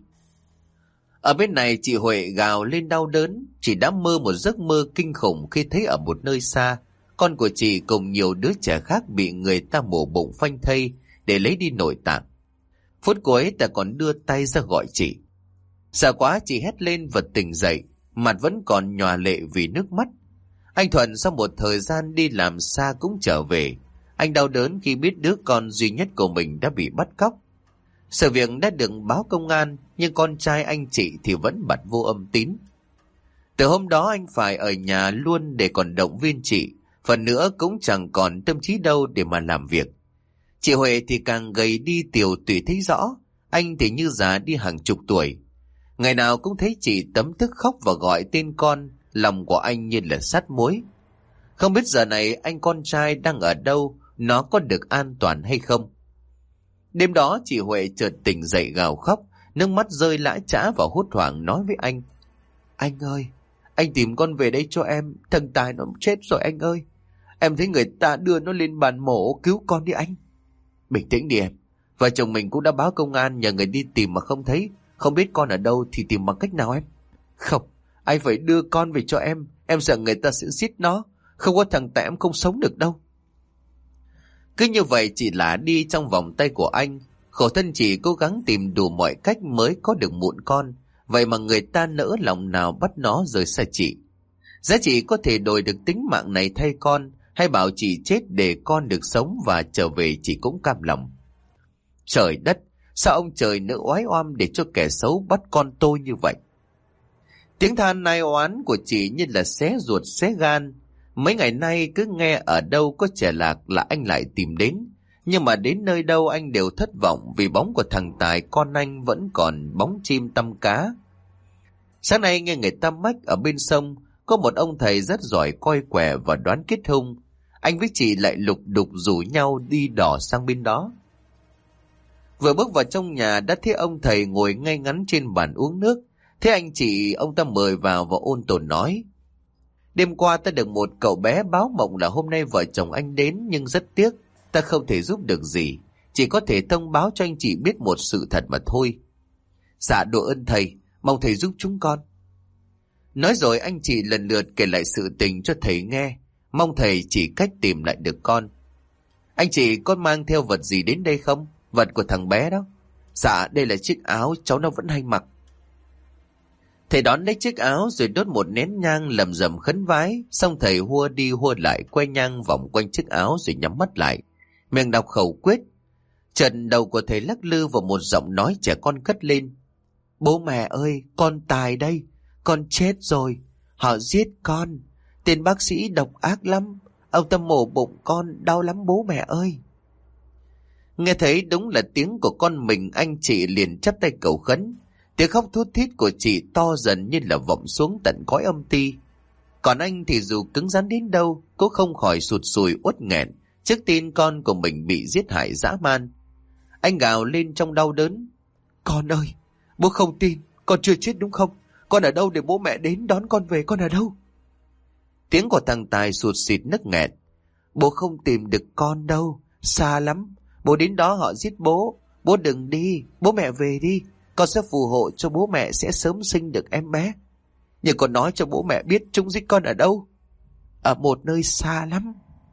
Ở bên này chị Huệ gào lên đau đớn, chị đã mơ một giấc mơ kinh khủng khi thấy ở một nơi xa, con của chị cùng nhiều đứa trẻ khác bị người ta mổ bụng phanh thây để lấy đi nội tạng. Phút cuối ta còn đưa tay ra gọi chị. Sợ quá chị hét lên và tỉnh dậy, mặt vẫn còn nhòa lệ vì nước mắt. Anh Thuận sau một thời gian đi làm xa cũng trở về. Anh đau đớn khi biết đứa con duy nhất của mình đã bị bắt cóc. Sự việc đã được báo công an, nhưng con trai anh chị thì vẫn bặt vô âm tín. Từ hôm đó anh phải ở nhà luôn để còn động viên chị, phần nữa cũng chẳng còn tâm trí đâu để mà làm việc. Chị Huệ thì càng gầy đi tiều tụy thấy rõ, anh thì như già đi hàng chục tuổi. Ngày nào cũng thấy chị tấm thức khóc và gọi tên con, lòng của anh như là sắt muối. Không biết giờ này anh con trai đang ở đâu, nó có được an toàn hay không. Đêm đó chị Huệ chợt tỉnh dậy gào khóc, nước mắt rơi lã chã và hốt hoảng nói với anh: anh ơi, anh tìm con về đây cho em, thằng Tài nó chết rồi anh ơi. Em thấy người ta đưa nó lên bàn mổ, cứu con đi anh. Bình tĩnh đi em, vợ chồng mình cũng đã báo công an nhờ người đi tìm mà không thấy, không biết con ở đâu thì tìm bằng cách nào em? Không, anh phải đưa con về cho em, em sợ người ta sẽ giết nó, không có thằng Tài em không sống được đâu. Cứ như vậy chị lả đi trong vòng tay của anh, khổ thân chị cố gắng tìm đủ mọi cách mới có được mụn con, vậy mà người ta nỡ lòng nào bắt nó rời xa chị. Giá chị có thể đổi được tính mạng này thay con, hay bảo chị chết để con được sống và trở về chị cũng cam lòng. Trời đất, sao ông trời nỡ oái oăm để cho kẻ xấu bắt con tôi như vậy? Tiếng than nai oán của chị như là xé ruột xé gan. Mấy ngày nay cứ nghe ở đâu có trẻ lạc là anh lại tìm đến, nhưng mà đến nơi đâu anh đều thất vọng vì bóng của thằng Tài con anh vẫn còn bóng chim tăm cá. Sáng nay nghe người ta mách ở bên sông có một ông thầy rất giỏi coi quẻ và đoán kết hung. Anh với chị lại lục đục rủ nhau đi đò sang bên đó. Vừa bước vào trong nhà đã thấy ông thầy ngồi ngay ngắn trên bàn uống nước. Thế anh chị ông ta mời vào và ôn tồn nói: đêm qua ta được một cậu bé báo mộng là hôm nay vợ chồng anh đến, nhưng rất tiếc ta không thể giúp được gì, chỉ có thể thông báo cho anh chị biết một sự thật mà thôi. Dạ độ ơn thầy, mong thầy giúp chúng con. Nói rồi anh chị lần lượt kể lại sự tình cho thầy nghe, mong thầy chỉ cách tìm lại được con. Anh chị có mang theo vật gì đến đây không? Vật của thằng bé đó. Dạ đây là chiếc áo cháu nó vẫn hay mặc. Thầy đón lấy chiếc áo rồi đốt một nén nhang lầm rầm khấn vái, xong thầy hua đi hua lại quay nhang vòng quanh chiếc áo rồi nhắm mắt lại, miệng đọc khẩu quyết. Chợt đầu của thầy lắc lư và một giọng nói trẻ con cất lên: bố mẹ ơi, con Tài đây, con chết rồi, họ giết con, tên bác sĩ độc ác lắm, ông ta mổ bụng con, đau lắm bố mẹ ơi. Nghe thấy đúng là tiếng của con mình, anh chị liền chắp tay cầu khấn. Tiếng khóc thút thít của chị to dần như là vọng xuống tận cõi âm ti. Còn anh thì dù cứng rắn đến đâu cũng không khỏi sụt sùi uất nghẹn trước tin con của mình bị giết hại dã man. Anh gào lên trong đau đớn: con ơi, bố không tin, con chưa chết đúng không? Con ở đâu để bố mẹ đến đón con về, con ở đâu? Tiếng của thằng Tài sụt sịt nức nghẹn: bố không tìm được con đâu, xa lắm, bố đến đó họ giết bố, bố đừng đi, bố mẹ về đi, con sẽ phù hộ cho bố mẹ sẽ sớm sinh được em bé. Nhưng con nói cho bố mẹ biết chúng giết con ở đâu? Ở một nơi xa lắm.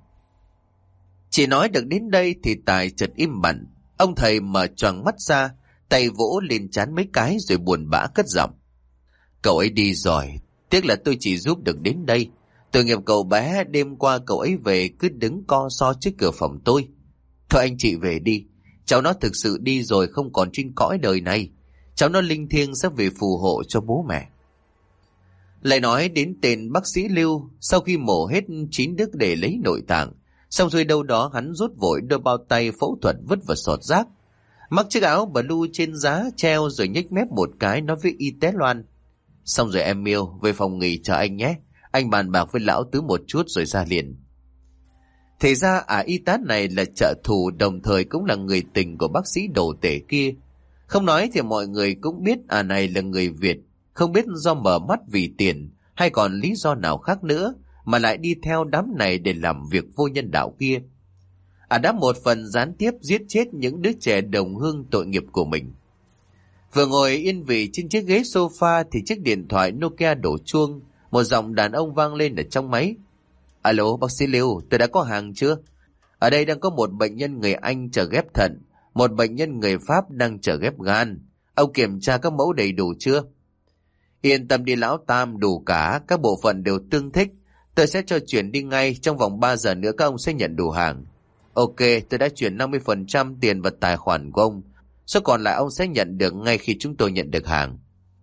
Chỉ nói được đến đây thì Tài chợt im bặt. Ông thầy mở choàng mắt ra, tay vỗ lên trán mấy cái rồi buồn bã cất giọng: cậu ấy đi rồi, tiếc là tôi chỉ giúp được đến đây. Tội nghiệp cậu bé, đêm qua cậu ấy về cứ đứng co so trước cửa phòng tôi. Thôi anh chị về đi, cháu nó thực sự đi rồi, không còn trên cõi đời này. Cháu nó linh thiêng sẽ về phù hộ cho bố mẹ. Lại nói đến tên bác sĩ Lưu, sau khi mổ hết chín đứa để lấy nội tạng, xong rồi đâu đó hắn rút vội đôi bao tay phẫu thuật vứt vào sọt rác, mặc chiếc áo blue trên giá treo rồi nhếch mép một cái nói với Y Tế Loan: Xong rồi em yêu, về phòng nghỉ chờ anh nhé, anh bàn bạc với lão tứ một chút rồi ra liền. Thì ra ả y tá này là trợ thủ, đồng thời cũng là người tình của bác sĩ đồ tể kia. Không nói thì mọi người cũng biết ả này là người Việt, không biết do mở mắt vì tiền hay còn lý do nào khác nữa mà lại đi theo đám này để làm việc vô nhân đạo kia. Ả đã một phần gián tiếp giết chết những đứa trẻ đồng hương tội nghiệp của mình. Vừa ngồi yên vị trên chiếc ghế sofa thì chiếc điện thoại Nokia đổ chuông, một giọng đàn ông vang lên ở trong máy. Alo, bác sĩ Lưu, tôi đã có hàng chưa? Ở đây đang có một bệnh nhân người Anh chờ ghép thận, một bệnh nhân người Pháp đang chờ ghép gan. Ông kiểm tra các mẫu đầy đủ chưa? Yên tâm đi lão Tam, đủ cả, các bộ phận đều tương thích. Tôi sẽ cho chuyển đi ngay, trong vòng ba giờ nữa các ông sẽ nhận đủ hàng. Ok, tôi đã chuyển năm mươi phần trăm tiền vào tài khoản của ông. Số còn lại ông sẽ nhận được ngay khi chúng tôi nhận được hàng.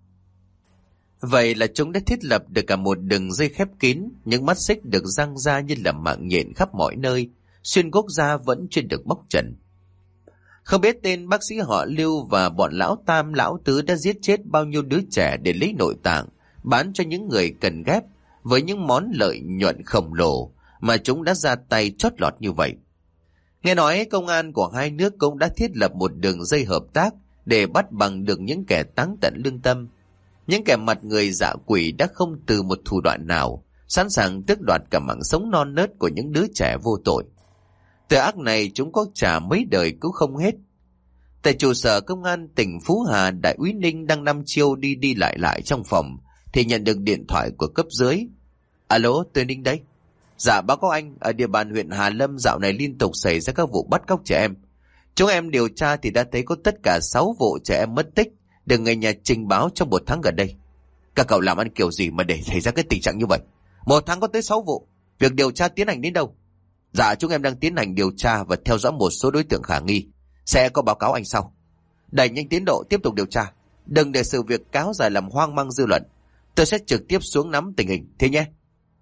Vậy là chúng đã thiết lập được cả một đường dây khép kín, những mắt xích được răng ra như là mạng nhện khắp mọi nơi, xuyên quốc gia vẫn chưa được bóc trần. Không biết tên bác sĩ họ Lưu và bọn lão Tam lão Tứ đã giết chết bao nhiêu đứa trẻ để lấy nội tạng, bán cho những người cần ghép, với những món lợi nhuận khổng lồ mà chúng đã ra tay chót lọt như vậy. Nghe nói công an của hai nước cũng đã thiết lập một đường dây hợp tác để bắt bằng được những kẻ táng tận lương tâm. Những kẻ mặt người dạ quỷ đã không từ một thủ đoạn nào, sẵn sàng tước đoạt cả mạng sống non nớt của những đứa trẻ vô tội. Tội ác này chúng có trả mấy đời cũng không hết. Tại trụ sở công an tỉnh Phú Hà, đại úy Ninh đang năm chiêu đi đi lại lại trong phòng thì nhận được điện thoại của cấp dưới. Alo, tôi Ninh đấy. Dạ báo cáo anh, ở địa bàn huyện Hà Lâm dạo này liên tục xảy ra các vụ bắt cóc trẻ em. Chúng em điều tra thì đã thấy có tất cả sáu vụ trẻ em mất tích được người nhà trình báo trong một tháng gần đây. Các cậu làm ăn kiểu gì mà để xảy ra cái tình trạng như vậy? Một tháng có tới sáu vụ. Việc điều tra tiến hành đến đâu? Dạ chúng em đang tiến hành điều tra và theo dõi một số đối tượng khả nghi. Sẽ có báo cáo anh sau. Đẩy nhanh tiến độ tiếp tục điều tra. Đừng để sự việc kéo dài làm hoang mang dư luận. Tôi sẽ trực tiếp xuống nắm tình hình, thế nhé.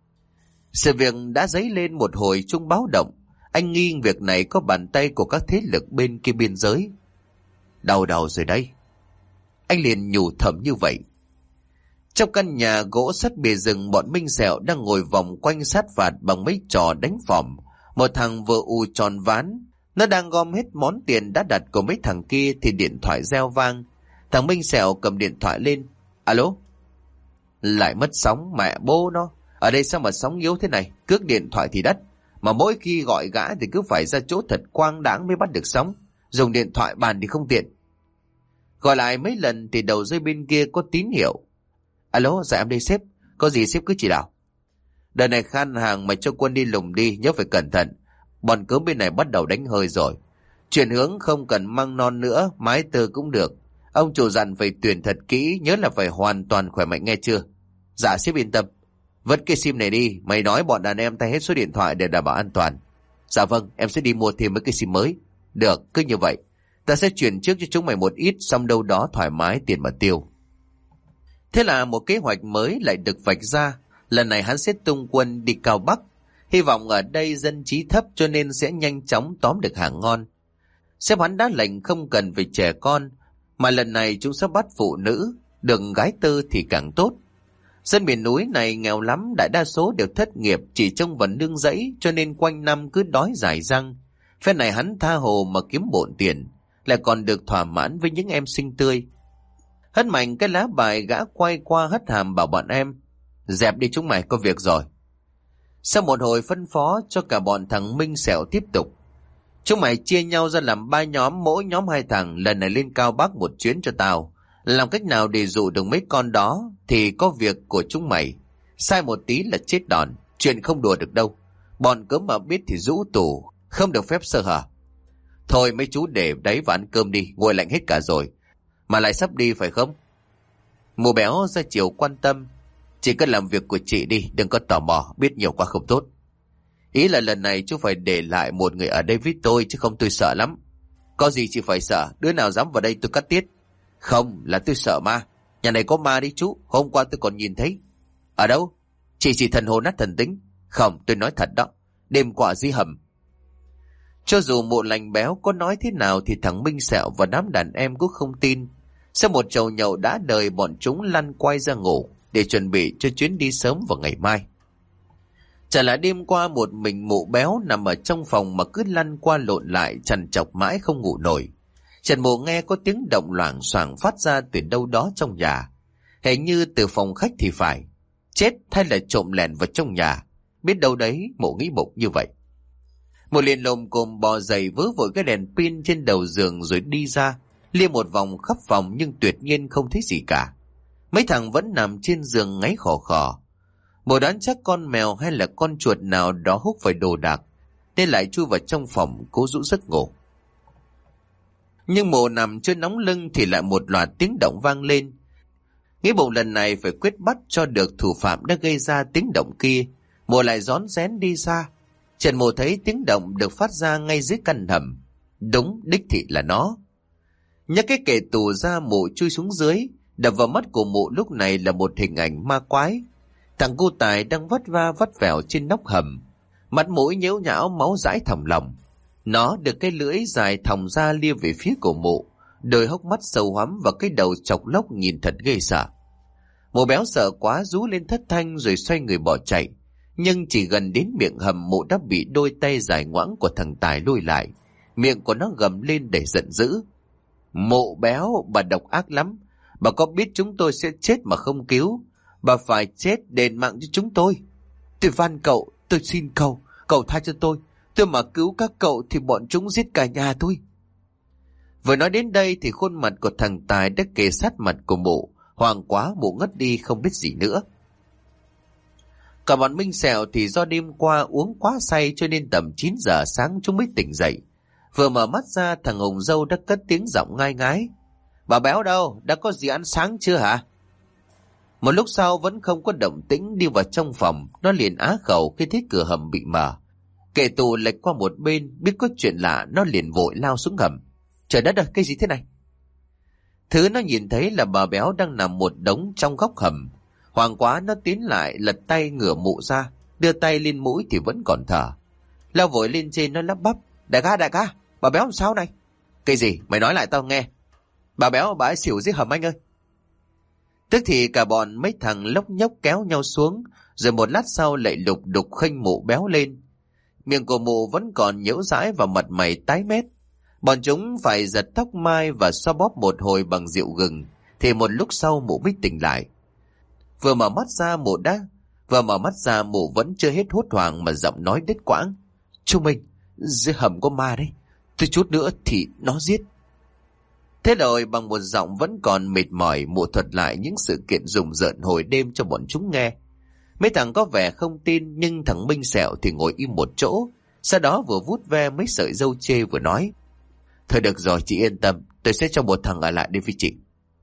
Sự việc đã dấy lên một hồi chuông báo động. Anh nghi việc này có bàn tay của các thế lực bên kia biên giới. Đau đầu rồi đây. Anh liền nhủ thầm như vậy. Trong căn nhà gỗ sắt bìa rừng, bọn Minh Sẹo đang ngồi vòng quanh sát phạt bằng mấy trò đánh phỏm. Một thằng vừa ù tròn ván, nó đang gom hết món tiền đã đặt của mấy thằng kia thì điện thoại reo vang. Thằng Minh Sẹo cầm điện thoại lên. Alo? Lại mất sóng mẹ bố nó. Ở đây sao mà sóng yếu thế này, cước điện thoại thì đắt. Mà mỗi khi gọi gã thì cứ phải ra chỗ thật quang đãng mới bắt được sóng. Dùng điện thoại bàn thì không tiện. Gọi lại mấy lần thì đầu dây bên kia có tín hiệu. Alo, dạ em đây sếp. Có gì sếp cứ chỉ đạo. Đợt này khan hàng mà cho quân đi lùng đi, nhớ phải cẩn thận. Bọn cướp bên này bắt đầu đánh hơi rồi. Chuyển hướng không cần măng non nữa, mái tơ cũng được. Ông chủ dặn phải tuyển thật kỹ, nhớ là phải hoàn toàn khỏe mạnh nghe chưa? Dạ sếp yên tâm. Vứt cái sim này đi, mày nói bọn đàn em thay hết số điện thoại để đảm bảo an toàn. Dạ vâng, em sẽ đi mua thêm mấy cái sim mới. Được, cứ như vậy. Ta sẽ chuyển trước cho chúng mày một ít, xong đâu đó thoải mái tiền mà tiêu. Thế là một kế hoạch mới lại được vạch ra. Lần này hắn sẽ tung quân đi Cao Bắc. Hy vọng ở đây dân trí thấp cho nên sẽ nhanh chóng tóm được hàng ngon. Sếp hắn đã lệnh không cần về trẻ con, mà lần này chúng sẽ bắt phụ nữ, được gái tơ thì càng tốt. Dân miền núi này nghèo lắm, đại đa số đều thất nghiệp, chỉ trông vào nương rẫy cho nên quanh năm cứ đói rải răng. Phen này hắn tha hồ mà kiếm bộn tiền, lại còn được thỏa mãn với những em xinh tươi. Hất mạnh cái lá bài, gã quay qua hất hàm bảo bọn em: dẹp đi chúng mày, có việc rồi. Sau một hồi phân phó cho cả bọn thằng Minh Sẹo tiếp tục. Chúng mày chia nhau ra làm ba nhóm, mỗi nhóm hai thằng, lần này lên Cao Bắc một chuyến cho tao. Làm cách nào để dụ được mấy con đó thì có việc của chúng mày. Sai một tí là chết đòn, chuyện không đùa được đâu. Bọn cớm mà biết thì rũ tù, không được phép sơ hở. Thôi mấy chú để đấy và ăn cơm đi, ngồi lạnh hết cả rồi. Mà lại sắp đi phải không? Mù Béo ra chiều quan tâm. Chị cứ làm việc của chị đi, đừng có tò mò, biết nhiều quá không tốt. Ý là lần này chú phải để lại một người ở đây với tôi, chứ không tôi sợ lắm. Có gì chị phải sợ, đứa nào dám vào đây tôi cắt tiết. Không, là tôi sợ ma. Nhà này có ma đấy chú, hôm qua tôi còn nhìn thấy. Ở đâu? Chị chỉ thần hồn nát thần tính. Không, tôi nói thật đó, đêm qua dưới hầm. Cho dù mụ lành béo có nói thế nào thì thằng Minh Sẹo và đám đàn em cũng không tin. Sau một chầu nhậu đã đời, bọn chúng lăn quay ra ngủ để chuẩn bị cho chuyến đi sớm vào ngày mai. Chả là đêm qua một mình mụ béo nằm ở trong phòng mà cứ lăn qua lộn lại trằn trọc mãi không ngủ nổi. Trần Mộ nghe có tiếng động loảng xoảng phát ra từ đâu đó trong nhà. Hình như từ phòng khách thì phải. Chết hay là trộm lẻn vào trong nhà. Biết đâu đấy, Mộ nghĩ bụng như vậy. Một liền lồm cồm bò dậy vớ vội cái đèn pin trên đầu giường rồi đi ra, lia một vòng khắp phòng nhưng tuyệt nhiên không thấy gì cả. Mấy thằng vẫn nằm trên giường ngáy khò khò. Mộ đoán chắc con mèo hay là con chuột nào đó húc phải đồ đạc, nên lại chui vào trong phòng cố rũ giấc ngủ. Nhưng Mộ nằm chưa nóng lưng thì lại một loạt tiếng động vang lên. Nghĩ bụng lần này phải quyết bắt cho được thủ phạm đã gây ra tiếng động kia. Mộ lại rón rén đi ra. Trần Mộ thấy tiếng động được phát ra ngay dưới căn hầm. Đúng, đích thị là nó. Nhắc cái kệ tù ra, Mộ chui xuống dưới. Đập vào mắt của Mộ lúc này là một hình ảnh ma quái. Thằng cu Tài đang vắt va vắt vẻo trên nóc hầm, mặt mũi nhễu nhão, máu dãi thòng lòng. Nó được cái lưỡi dài thòng ra lia về phía của Mộ, đôi hốc mắt sâu hoắm và cái đầu chọc lóc nhìn thật ghê sợ. Mộ béo sợ quá rú lên thất thanh rồi xoay người bỏ chạy. Nhưng chỉ gần đến miệng hầm, Mộ đã bị đôi tay dài ngoãng của thằng Tài lôi lại. Miệng của nó gầm lên để giận dữ. Mộ béo, bà độc ác lắm. Bà có biết chúng tôi sẽ chết mà không cứu, bà phải chết đền mạng cho chúng tôi. Tôi van cậu, tôi xin cậu, cậu tha cho tôi. Tôi mà cứu các cậu thì bọn chúng giết cả nhà tôi. Vừa nói đến đây thì khuôn mặt của thằng Tài đã kề sát mặt của Mộ. Hoảng quá, Mộ ngất đi không biết gì nữa. Cả bọn Minh Sẹo thì do đêm qua uống quá say cho nên tầm chín giờ sáng chúng mới tỉnh dậy. Vừa mở mắt ra, thằng Hùng Dâu đã cất tiếng giọng ngai ngái. Bà béo đâu? Đã có gì ăn sáng chưa hả? Một lúc sau vẫn không có động tĩnh, đi vào trong phòng. Nó liền á khẩu khi thấy cửa hầm bị mở. Kệ tù lệch qua một bên, biết có chuyện lạ, nó liền vội lao xuống hầm. Trời đất ơi, cái gì thế này? Thứ nó nhìn thấy là bà béo đang nằm một đống trong góc hầm. Hoảng quá, nó tiến lại lật tay ngửa Mụ ra, đưa tay lên mũi thì vẫn còn thở. Lao vội lên trên, nó lắp bắp. Đại ca, đại ca, bà béo làm sao này? Cái gì? Mày nói lại tao nghe. Bà béo, bà ấy xỉu dưới hầm anh ơi. Tức thì cả bọn mấy thằng lốc nhốc kéo nhau xuống, rồi một lát sau lại lục đục khênh Mụ béo lên. Miệng của Mụ vẫn còn nhễu dãi và mặt mày tái mét. Bọn chúng phải giật tóc mai và xoa bóp một hồi bằng rượu gừng, thì một lúc sau Mụ mới tỉnh lại. Vừa mở mắt ra Mụ đã Vừa mở mắt ra Mụ vẫn chưa hết hốt hoảng mà giọng nói đứt quãng. Chú Minh, dưới hầm có ma đấy, tôi chút nữa thì nó giết. Thế rồi bằng một giọng vẫn còn mệt mỏi, Mụ thuật lại những sự kiện rùng rợn hồi đêm cho bọn chúng nghe. Mấy thằng có vẻ không tin, nhưng thằng Minh Sẹo thì ngồi im một chỗ, sau đó vừa vuốt ve mấy sợi râu chê vừa nói. Thôi được rồi, chị yên tâm, tôi sẽ cho một thằng ở lại đây với chị.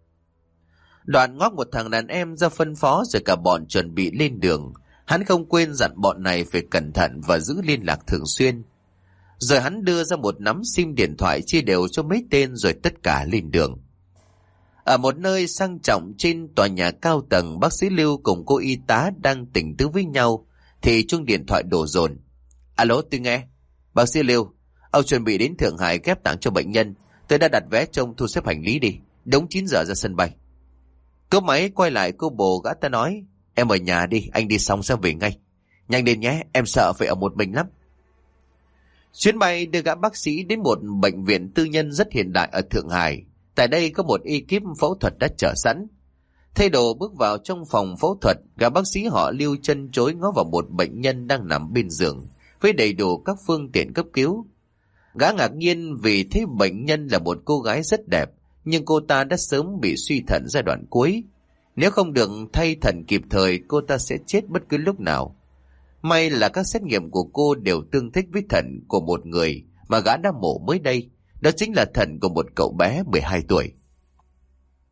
Đoạn ngóc một thằng đàn em ra phân phó, rồi cả bọn chuẩn bị lên đường. Hắn không quên dặn bọn này phải cẩn thận và giữ liên lạc thường xuyên. Rồi hắn đưa ra một nắm sim điện thoại chia đều cho mấy tên, rồi tất cả lên đường. Ở một nơi sang trọng trên tòa nhà cao tầng, bác sĩ Lưu cùng cô y tá đang tỉnh tứ với nhau thì chuông điện thoại đổ dồn. Alo, tôi nghe. Bác sĩ Lưu, ông chuẩn bị đến Thượng Hải ghép tạng cho bệnh nhân. Tôi đã đặt vé trông thu xếp hành lý đi, đúng chín giờ ra sân bay. Cúp máy quay lại cô bồ gã ta nói. Em ở nhà đi, anh đi xong sẽ về ngay. Nhanh lên nhé, em sợ phải ở một mình lắm. Chuyến bay đưa gã bác sĩ đến một bệnh viện tư nhân rất hiện đại ở Thượng Hải. Tại đây có một ekip phẫu thuật đã chờ sẵn. Thay đồ bước vào trong phòng phẫu thuật, gã bác sĩ họ Lưu chân chối ngó vào một bệnh nhân đang nằm bên giường với đầy đủ các phương tiện cấp cứu. Gã ngạc nhiên vì thấy bệnh nhân là một cô gái rất đẹp, nhưng cô ta đã sớm bị suy thận giai đoạn cuối. Nếu không được thay thận kịp thời, cô ta sẽ chết bất cứ lúc nào. May là các xét nghiệm của cô đều tương thích với thận của một người mà gã đã mổ mới đây. Đó chính là thận của một cậu bé mười hai tuổi.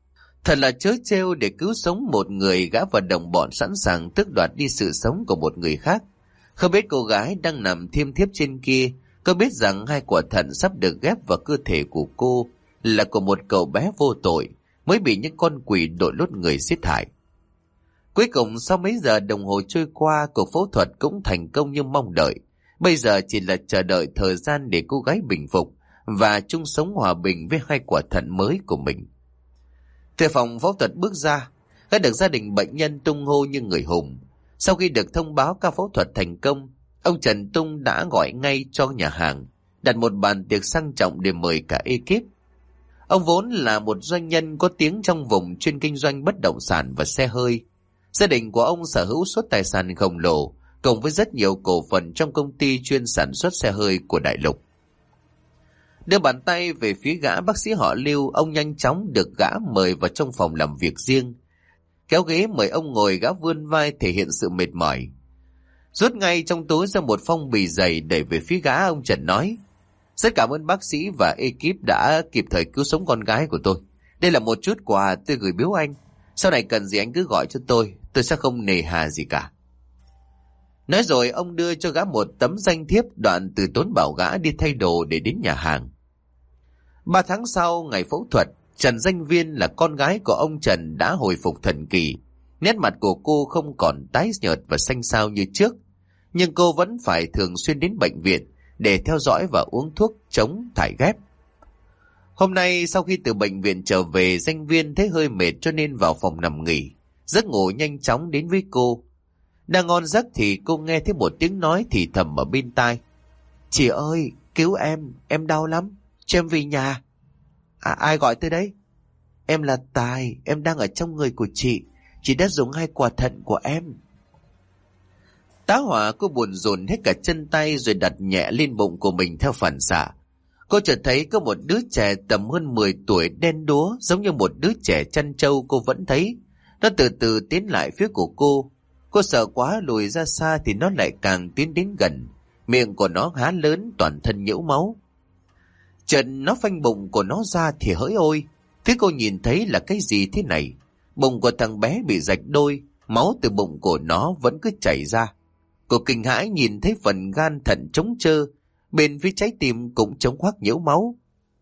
Thật là trớ trêu, để cứu sống một người, gã và đồng bọn sẵn sàng tước đoạt đi sự sống của một người khác. Không biết cô gái đang nằm thiêm thiếp trên kia có biết rằng hai quả thận sắp được ghép vào cơ thể của cô là của một cậu bé vô tội mới bị những con quỷ đội lốt người giết hại. Cuối cùng sau mấy giờ đồng hồ trôi qua, cuộc phẫu thuật cũng thành công như mong đợi. Bây giờ chỉ là chờ đợi thời gian để cô gái bình phục và chung sống hòa bình với hai quả thận mới của mình. Từ phòng phẫu thuật bước ra, đã được gia đình bệnh nhân tung hô như người hùng. Sau khi được thông báo ca phẫu thuật thành công, ông Trần Tung đã gọi ngay cho nhà hàng, đặt một bàn tiệc sang trọng để mời cả ekip. Ông vốn là một doanh nhân có tiếng trong vùng chuyên kinh doanh bất động sản và xe hơi. Gia đình của ông sở hữu số tài sản khổng lồ, cùng với rất nhiều cổ phần trong công ty chuyên sản xuất xe hơi của đại lục. Đưa bàn tay về phía gã bác sĩ họ Lưu, ông nhanh chóng được gã mời vào trong phòng làm việc riêng. Kéo ghế mời ông ngồi, gã vươn vai thể hiện sự mệt mỏi. Rút ngay trong túi ra một phong bì dày đẩy về phía gã, ông Trần nói: "Rất cảm ơn bác sĩ và ekip đã kịp thời cứu sống con gái của tôi. Đây là một chút quà tôi gửi biếu anh. Sau này cần gì anh cứ gọi cho tôi, tôi sẽ không nề hà gì cả." Nói rồi ông đưa cho gã một tấm danh thiếp, đoạn từ tốn bảo gã đi thay đồ để đến nhà hàng. Ba tháng sau ngày phẫu thuật, Trần Danh Viên là con gái của ông Trần đã hồi phục thần kỳ. Nét mặt của cô không còn tái nhợt và xanh xao như trước, nhưng cô vẫn phải thường xuyên đến bệnh viện để theo dõi và uống thuốc chống thải ghép. Hôm nay sau khi từ bệnh viện trở về, Danh Viên thấy hơi mệt cho nên vào phòng nằm nghỉ. Giấc ngủ nhanh chóng đến với cô. Đang ngon giấc thì cô nghe thấy một tiếng nói thì thầm ở bên tai: "Chị ơi, cứu em, em đau lắm, cho em về nhà." À, ai gọi tôi đấy? "Em là Tài, em đang ở trong người của chị, chị đã dùng hai quả thận của em." Tá hỏa, cô buồn rồn hết cả chân tay rồi đặt nhẹ lên bụng của mình theo phản xạ. Cô chợt thấy có một đứa trẻ tầm hơn mười tuổi đen đúa giống như một đứa trẻ chăn trâu cô vẫn thấy. Nó từ từ tiến lại phía của cô. Cô sợ quá lùi ra xa thì nó lại càng tiến đến gần. Miệng của nó há lớn, toàn thân nhiễu máu. Chợt nó phanh bụng của nó ra thì hỡi ôi, thứ cô nhìn thấy là cái gì thế này? Bụng của thằng bé bị rạch đôi, máu từ bụng của nó vẫn cứ chảy ra. Cô kinh hãi nhìn thấy phần gan thận trống trơ, bên phía trái tim cũng trống hoác nhiễu máu.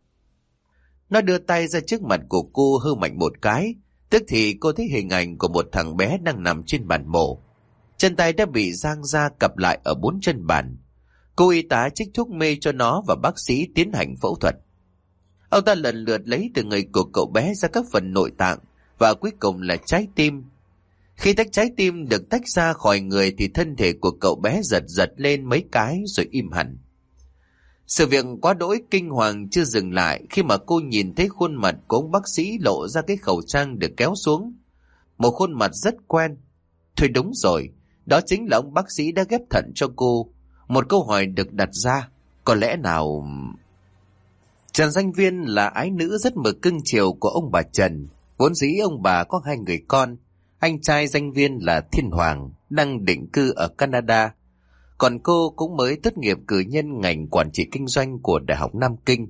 Nó đưa tay ra trước mặt của cô hư mạnh một cái, tức thì cô thấy hình ảnh của một thằng bé đang nằm trên bàn mổ. Chân tay đã bị giang ra cặp lại ở bốn chân bàn. Cô y tá trích thuốc mê cho nó và bác sĩ tiến hành phẫu thuật. Ông ta lần lượt lấy từ người của cậu bé ra các phần nội tạng và cuối cùng là trái tim. Khi tách trái tim được tách ra khỏi người thì thân thể của cậu bé giật giật lên mấy cái rồi im hẳn. Sự việc quá đỗi kinh hoàng chưa dừng lại khi mà cô nhìn thấy khuôn mặt của ông bác sĩ lộ ra cái khẩu trang được kéo xuống. Một khuôn mặt rất quen. Thôi đúng rồi, đó chính là ông bác sĩ đã ghép thận cho cô. Một câu hỏi được đặt ra, có lẽ nào... Trần Danh Viên là ái nữ rất mực cưng chiều của ông bà Trần. Vốn dĩ ông bà có hai người con. Anh trai Danh Viên là Thiên Hoàng, đang định cư ở Canada. Còn cô cũng mới tốt nghiệp cử nhân ngành quản trị kinh doanh của Đại học Nam Kinh.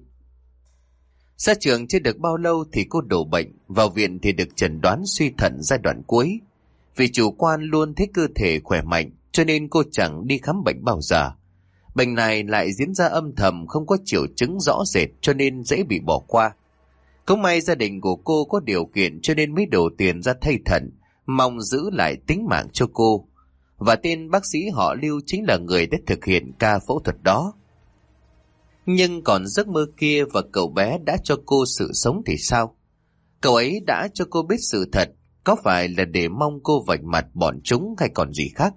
Ra trường chưa được bao lâu thì cô đổ bệnh, vào viện thì được chẩn đoán suy thận giai đoạn cuối. Vì chủ quan luôn thấy cơ thể khỏe mạnh cho nên cô chẳng đi khám bệnh bao giờ. Bệnh này lại diễn ra âm thầm, không có triệu chứng rõ rệt cho nên dễ bị bỏ qua. Cũng may gia đình của cô có điều kiện cho nên mới đổ tiền ra thay thận, mong giữ lại tính mạng cho cô. Và tên bác sĩ họ Lưu chính là người đã thực hiện ca phẫu thuật đó. Nhưng còn giấc mơ kia và cậu bé đã cho cô sự sống thì sao? Cậu ấy đã cho cô biết sự thật, có phải là để mong cô vạch mặt bọn chúng hay còn gì khác?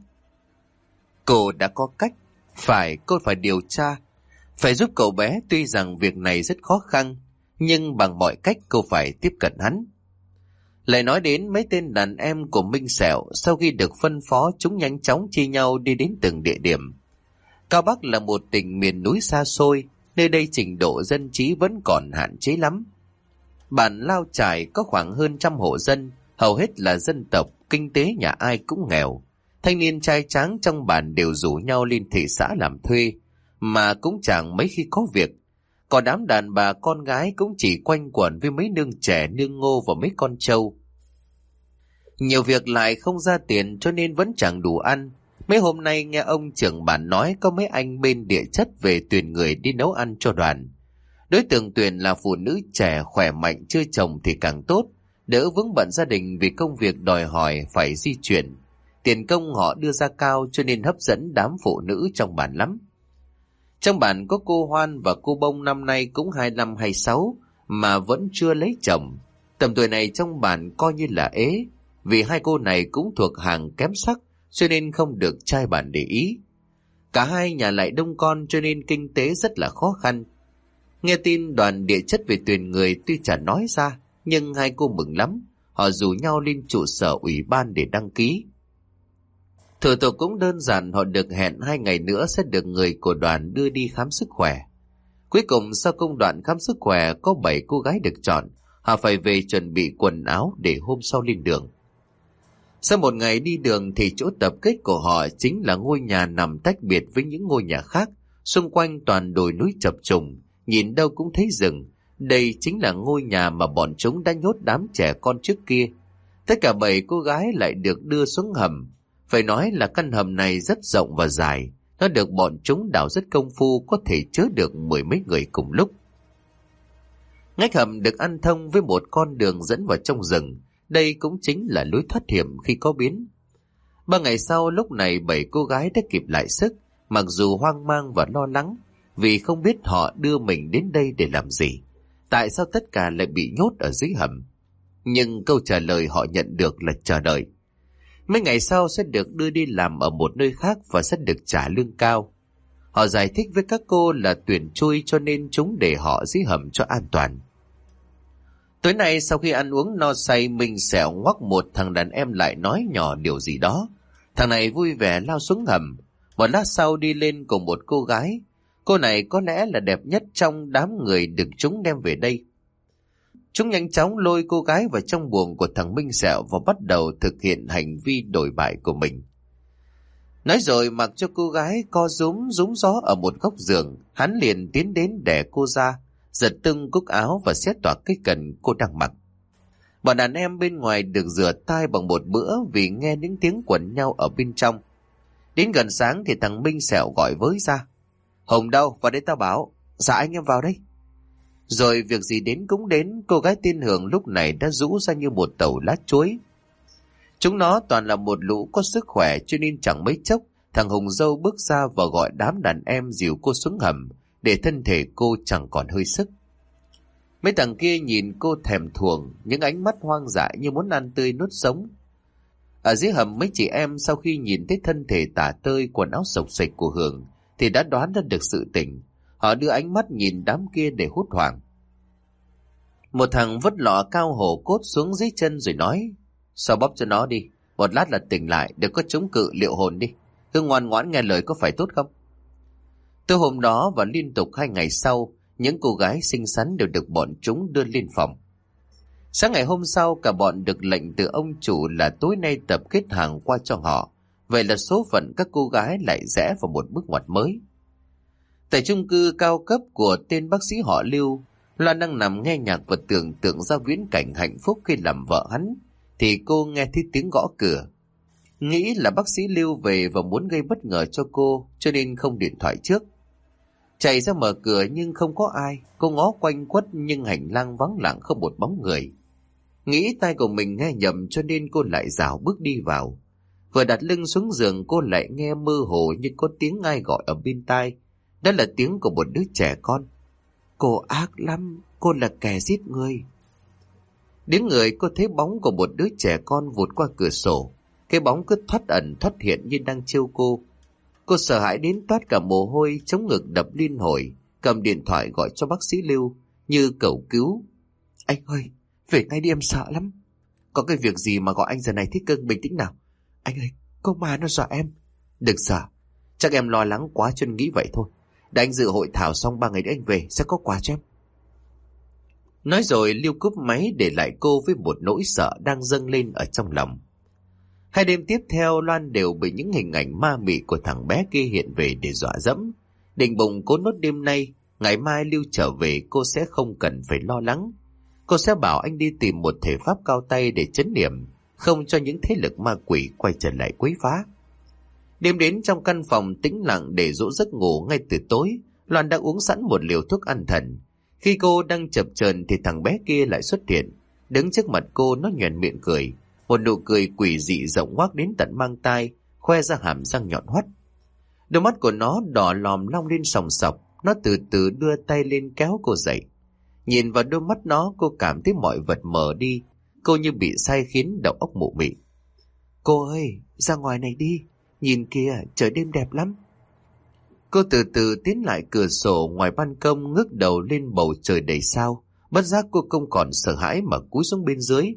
Cô đã có cách. Phải, cô phải điều tra, phải giúp cậu bé. Tuy rằng việc này rất khó khăn, nhưng bằng mọi cách cô phải tiếp cận hắn. Lại nói đến mấy tên đàn em của Minh Sẹo, sau khi được phân phó chúng nhanh chóng chia nhau đi đến từng địa điểm. Cao Bắc là một tỉnh miền núi xa xôi, nơi đây trình độ dân trí vẫn còn hạn chế lắm. Bản Lao Chải có khoảng hơn trăm hộ dân, hầu hết là dân tộc, kinh tế nhà ai cũng nghèo. Thanh niên trai tráng trong bản đều rủ nhau lên thị xã làm thuê, mà cũng chẳng mấy khi có việc. Còn đám đàn bà con gái cũng chỉ quanh quẩn với mấy nương trẻ, nương ngô và mấy con trâu. Nhiều việc lại không ra tiền cho nên vẫn chẳng đủ ăn. Mấy hôm nay nghe ông trưởng bản nói có mấy anh bên địa chất về tuyển người đi nấu ăn cho đoàn. Đối tượng tuyển là phụ nữ trẻ khỏe mạnh chưa chồng thì càng tốt, đỡ vướng bận gia đình vì công việc đòi hỏi phải di chuyển. Tiền công họ đưa ra cao cho nên hấp dẫn đám phụ nữ trong bản lắm. Trong bản có cô Hoan và cô Bông năm nay cũng hai năm hai sáu mà vẫn chưa lấy chồng. Tầm tuổi này trong bản coi như là ế, vì hai cô này cũng thuộc hàng kém sắc cho nên không được trai bản để ý. Cả hai nhà lại đông con cho nên kinh tế rất là khó khăn. Nghe tin đoàn địa chất về tuyển người tuy chả nói ra, nhưng hai cô mừng lắm. Họ rủ nhau lên trụ sở ủy ban để đăng ký. Thủ tục cũng đơn giản, họ được hẹn hai ngày nữa sẽ được người của đoàn đưa đi khám sức khỏe. Cuối cùng sau công đoạn khám sức khỏe có bảy cô gái được chọn, họ phải về chuẩn bị quần áo để hôm sau lên đường. Sau một ngày đi đường thì chỗ tập kết của họ chính là ngôi nhà nằm tách biệt với những ngôi nhà khác, xung quanh toàn đồi núi chập trùng, nhìn đâu cũng thấy rừng. Đây chính là ngôi nhà mà bọn chúng đã nhốt đám trẻ con trước kia. Tất cả bảy cô gái lại được đưa xuống hầm. Phải nói là căn hầm này rất rộng và dài, nó được bọn chúng đào rất công phu, có thể chứa được mười mấy người cùng lúc. Ngách hầm được ăn thông với một con đường dẫn vào trong rừng. Đây cũng chính là lối thoát hiểm khi có biến. Ba ngày sau, lúc này bảy cô gái đã kịp lại sức, mặc dù hoang mang và lo lắng, vì không biết họ đưa mình đến đây để làm gì. Tại sao tất cả lại bị nhốt ở dưới hầm? Nhưng câu trả lời họ nhận được là chờ đợi. Mấy ngày sau sẽ được đưa đi làm ở một nơi khác và sẽ được trả lương cao. Họ giải thích với các cô là tuyển chui cho nên chúng để họ dưới hầm cho an toàn. Tối nay sau khi ăn uống no say, Minh Sẹo ngoắc một thằng đàn em lại nói nhỏ điều gì đó. Thằng này vui vẻ lao xuống hầm. Một lát sau đi lên cùng một cô gái. Cô này có lẽ là đẹp nhất trong đám người được chúng đem về đây. Chúng nhanh chóng lôi cô gái vào trong buồng của thằng Minh Sẹo và bắt đầu thực hiện hành vi đổi bại của mình. Nói rồi mặc cho cô gái co rúm rúm gió ở một góc giường, hắn liền tiến đến đè cô ra, giật tung cúc áo và xé toạc cái cần cô đang mặc. Bọn đàn em bên ngoài được rửa tay bằng một bữa vì nghe những tiếng quẩn nhau ở bên trong. Đến gần sáng thì thằng Minh Sẹo gọi với ra. Hồng đâu? Vào đây tao bảo. Dạ anh em vào đây. Rồi việc gì đến cũng đến, cô gái tên Hường lúc này đã rũ ra như một tàu lá chuối. Chúng nó toàn là một lũ có sức khỏe cho nên chẳng mấy chốc thằng Hùng Dâu bước ra và gọi đám đàn em dìu cô xuống hầm để thân thể cô chẳng còn hơi sức. Mấy thằng kia nhìn cô thèm thuồng, những ánh mắt hoang dại như muốn ăn tươi nuốt sống. Ở dưới hầm mấy chị em sau khi nhìn thấy thân thể tả tơi, quần áo xộc xệch của Hường thì đã đoán ra được sự tình. Họ đưa ánh mắt nhìn đám kia để hốt hoảng. Một thằng vứt lọ cao hổ cốt xuống dưới chân rồi nói: Sao bóp cho nó đi, một lát là tỉnh lại, đừng có chống cự liệu hồn đi. Cứ ngoan ngoãn nghe lời có phải tốt không? Từ hôm đó và liên tục hai ngày sau, những cô gái xinh xắn đều được bọn chúng đưa lên phòng. Sáng ngày hôm sau, cả bọn được lệnh từ ông chủ là tối nay tập kết hàng qua cho họ. Vậy là số phận các cô gái lại rẽ vào một bước ngoặt mới. Tại chung cư cao cấp của tên bác sĩ họ Lưu, Loan đang nằm nghe nhạc và tưởng tượng ra viễn cảnh hạnh phúc khi làm vợ hắn, thì cô nghe thấy tiếng gõ cửa. Nghĩ là bác sĩ Lưu về và muốn gây bất ngờ cho cô, cho nên không điện thoại trước. Chạy ra mở cửa nhưng không có ai, cô ngó quanh quất nhưng hành lang vắng lặng không một bóng người. Nghĩ tai của mình nghe nhầm cho nên cô lại rảo bước đi vào. Vừa đặt lưng xuống giường cô lại nghe mơ hồ như có tiếng ai gọi ở bên tai. Đó là tiếng của một đứa trẻ con. Cô ác lắm, cô là kẻ giết người. Đến người cô thấy bóng của một đứa trẻ con vụt qua cửa sổ. Cái bóng cứ thoát ẩn thoát hiện như đang trêu cô. Cô sợ hãi đến toát cả mồ hôi, chống ngực đập liên hồi, cầm điện thoại gọi cho bác sĩ Lưu như cầu cứu. Anh ơi, về ngay đi, em sợ lắm. Có cái việc gì mà gọi anh giờ này? Thích cưng, bình tĩnh nào. Anh ơi, có ma nó dọa em. Đừng sợ, chắc em lo lắng quá cho nên nghĩ vậy thôi. Để anh dự hội thảo xong ba ngày nữa anh về sẽ có quà cho em. Nói rồi Lưu cúp máy để lại cô với một nỗi sợ đang dâng lên ở trong lòng. Hai đêm tiếp theo Loan đều bị những hình ảnh ma mị của thằng bé kia hiện về để dọa dẫm. Định bụng cố nốt đêm nay Ngày mai Lưu trở về cô sẽ không cần phải lo lắng. Cô sẽ bảo anh đi tìm một thể pháp cao tay để trấn niệm, không cho những thế lực ma quỷ quay trở lại quấy phá. Đêm đến trong căn phòng tĩnh lặng để dỗ giấc ngủ ngay từ tối, Loan đã uống sẵn một liều thuốc an thần. Khi cô đang chập chờn thì thằng bé kia lại xuất hiện, đứng trước mặt cô. Nó nhoẻn miệng cười, một nụ cười quỷ dị rộng ngoác đến tận mang tai, khoe ra hàm răng nhọn hoắt. Đôi mắt của nó đỏ lòm long lên sòng sọc. Nó từ từ đưa tay lên kéo cô dậy. Nhìn vào đôi mắt nó, cô cảm thấy mọi vật mờ đi. Cô như bị say khiến đầu óc mụ mị. Cô ơi, ra ngoài này đi, nhìn kìa, trời đêm đẹp lắm. Cô từ từ tiến lại cửa sổ ngoài ban công, ngước đầu lên bầu trời đầy sao. Bất giác cô không còn sợ hãi mà cúi xuống bên dưới.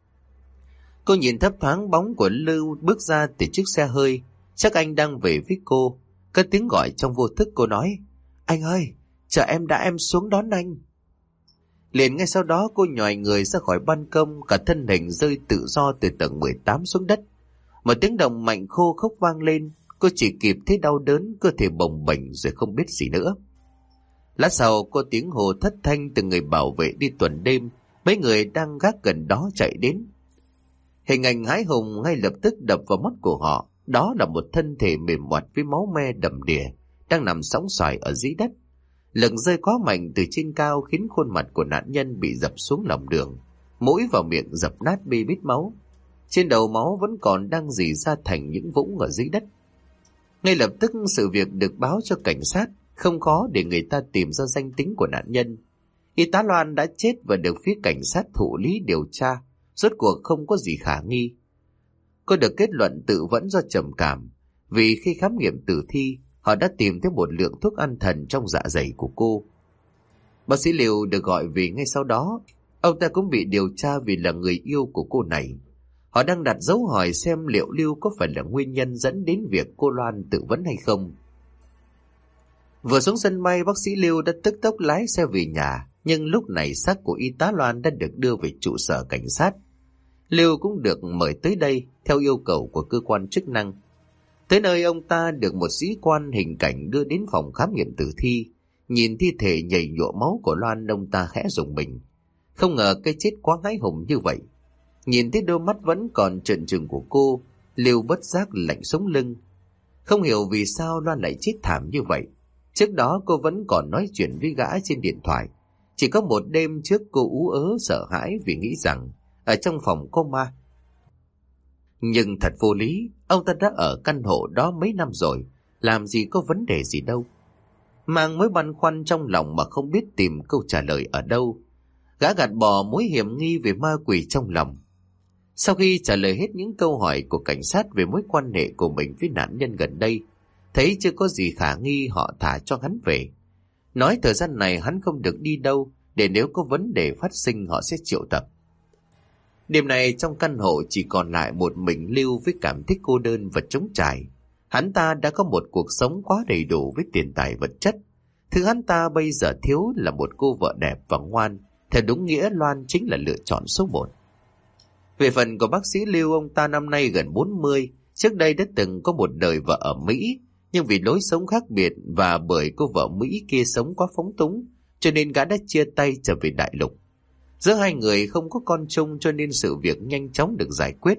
Cô nhìn thấp thoáng bóng của Lưu bước ra từ chiếc xe hơi. Chắc anh đang về với cô. Cất tiếng gọi trong vô thức, cô nói: Anh ơi, chờ em đã, em xuống đón anh. Liền ngay sau đó cô nhòi người ra khỏi ban công, cả thân hình rơi tự do từ tầng mười tám xuống đất. Một tiếng động mạnh khô khốc vang lên. Cô chỉ kịp thấy đau đớn, cơ thể bồng bềnh rồi không biết gì nữa. Lát sau cô tiếng hồ thất thanh từ người bảo vệ đi tuần đêm. Mấy người đang gác gần đó chạy đến. Hình ảnh hãi hùng ngay lập tức đập vào mắt của họ. Đó là một thân thể mềm oặt với máu me đầm đìa, đang nằm sóng xoài ở dưới đất. Lực rơi quá mạnh từ trên cao khiến khuôn mặt của nạn nhân bị dập xuống lòng đường, mũi vào miệng dập nát bê bít máu. Trên đầu máu vẫn còn đang rỉ ra thành những vũng ở dưới đất. Ngay lập tức sự việc được báo cho cảnh sát. Không khó để người ta tìm ra danh tính của nạn nhân. Y tá Loan đã chết và được phía cảnh sát thụ lý điều tra. Rốt cuộc không có gì khả nghi. Cô được kết luận tự vẫn do trầm cảm, vì khi khám nghiệm tử thi, họ đã tìm thấy một lượng thuốc an thần trong dạ dày của cô. Bác sĩ Liêu được gọi về ngay sau đó. Ông ta cũng bị điều tra vì là người yêu của cô này. Họ đang đặt dấu hỏi xem liệu Liêu có phải là nguyên nhân dẫn đến việc cô Loan tự vấn hay không. Vừa xuống sân bay, bác sĩ Liêu đã tức tốc lái xe về nhà. Nhưng lúc này xác của y tá Loan đã được đưa về trụ sở cảnh sát. Liêu cũng được mời tới đây theo yêu cầu của cơ quan chức năng. Tới nơi, ông ta được một sĩ quan hình cảnh đưa đến phòng khám nghiệm tử thi. Nhìn thi thể nhầy nhụa máu của Loan, ông ta khẽ rùng mình. Không ngờ cái chết quá hãi hùng như vậy. Nhìn thấy đôi mắt vẫn còn trợn trừng của cô, Liêu bất giác lạnh sống lưng. Không hiểu vì sao Loan lại chết thảm như vậy. Trước đó cô vẫn còn nói chuyện với gã trên điện thoại. Chỉ có một đêm trước cô ú ớ sợ hãi vì nghĩ rằng ở trong phòng có ma. Nhưng thật vô lý, ông ta đã ở căn hộ đó mấy năm rồi, làm gì có vấn đề gì đâu. Mang mối băn khoăn trong lòng mà không biết tìm câu trả lời ở đâu, gã gạt bỏ mối hiểm nghi về ma quỷ trong lòng. Sau khi trả lời hết những câu hỏi của cảnh sát về mối quan hệ của mình với nạn nhân gần đây, thấy chưa có gì khả nghi, họ thả cho hắn về. Nói thời gian này hắn không được đi đâu, để nếu có vấn đề phát sinh họ sẽ triệu tập. Đêm này trong căn hộ chỉ còn lại một mình Lưu với cảm thích cô đơn và trống trải. Hắn ta đã có một cuộc sống quá đầy đủ với tiền tài vật chất. Thứ hắn ta bây giờ thiếu là một cô vợ đẹp và ngoan. Theo đúng nghĩa, Loan chính là lựa chọn số một. Về phần của bác sĩ Lưu, ông ta năm nay gần bốn mươi. Trước đây đã từng có một đời vợ ở Mỹ. Nhưng vì lối sống khác biệt và bởi cô vợ Mỹ kia sống quá phóng túng, cho nên gã đã chia tay trở về đại lục. Giữa hai người không có con chung, cho nên sự việc nhanh chóng được giải quyết.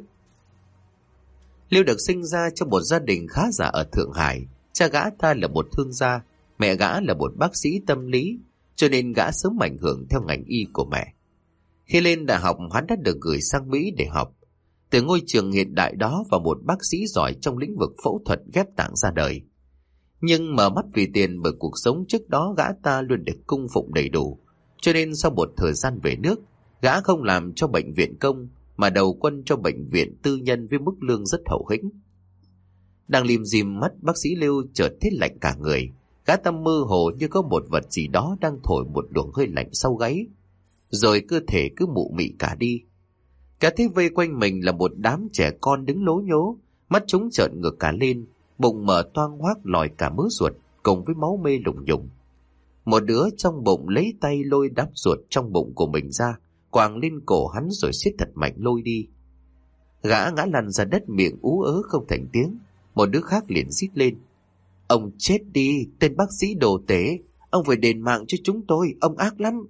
Lưu được sinh ra trong một gia đình khá giả ở Thượng Hải. Cha gã ta là một thương gia, mẹ gã là một bác sĩ tâm lý, cho nên gã sớm ảnh hưởng theo ngành y của mẹ. Khi lên đại học, hắn đã được gửi sang Mỹ để học. Từ ngôi trường hiện đại đó và một bác sĩ giỏi trong lĩnh vực phẫu thuật ghép tạng ra đời. Nhưng mở mắt vì tiền, bởi cuộc sống trước đó gã ta luôn được cung phụng đầy đủ. Cho nên sau một thời gian về nước, gã không làm cho bệnh viện công mà đầu quân cho bệnh viện tư nhân với mức lương rất hậu hĩnh. Đang lim dim mắt, bác sĩ Lưu chợt thấy lạnh cả người. Gã ta mơ hồ như có một vật gì đó đang thổi một luồng hơi lạnh sau gáy, rồi cơ thể cứ mụ mị cả đi. Cả thấy vây quanh mình là một đám trẻ con đứng lố nhố, mắt chúng trợn ngược cả lên, bụng mở toang hoác lòi cả mớ ruột cùng với máu mê lủng nhùng. Một đứa trong bụng lấy tay lôi đám ruột trong bụng của mình ra, quàng lên cổ hắn rồi siết thật mạnh lôi đi. Gã ngã lăn ra đất, miệng ú ớ không thành tiếng. Một đứa khác liền rít lên: Ông chết đi, tên bác sĩ đồ tể, Ông phải đền mạng cho chúng tôi, ông ác lắm.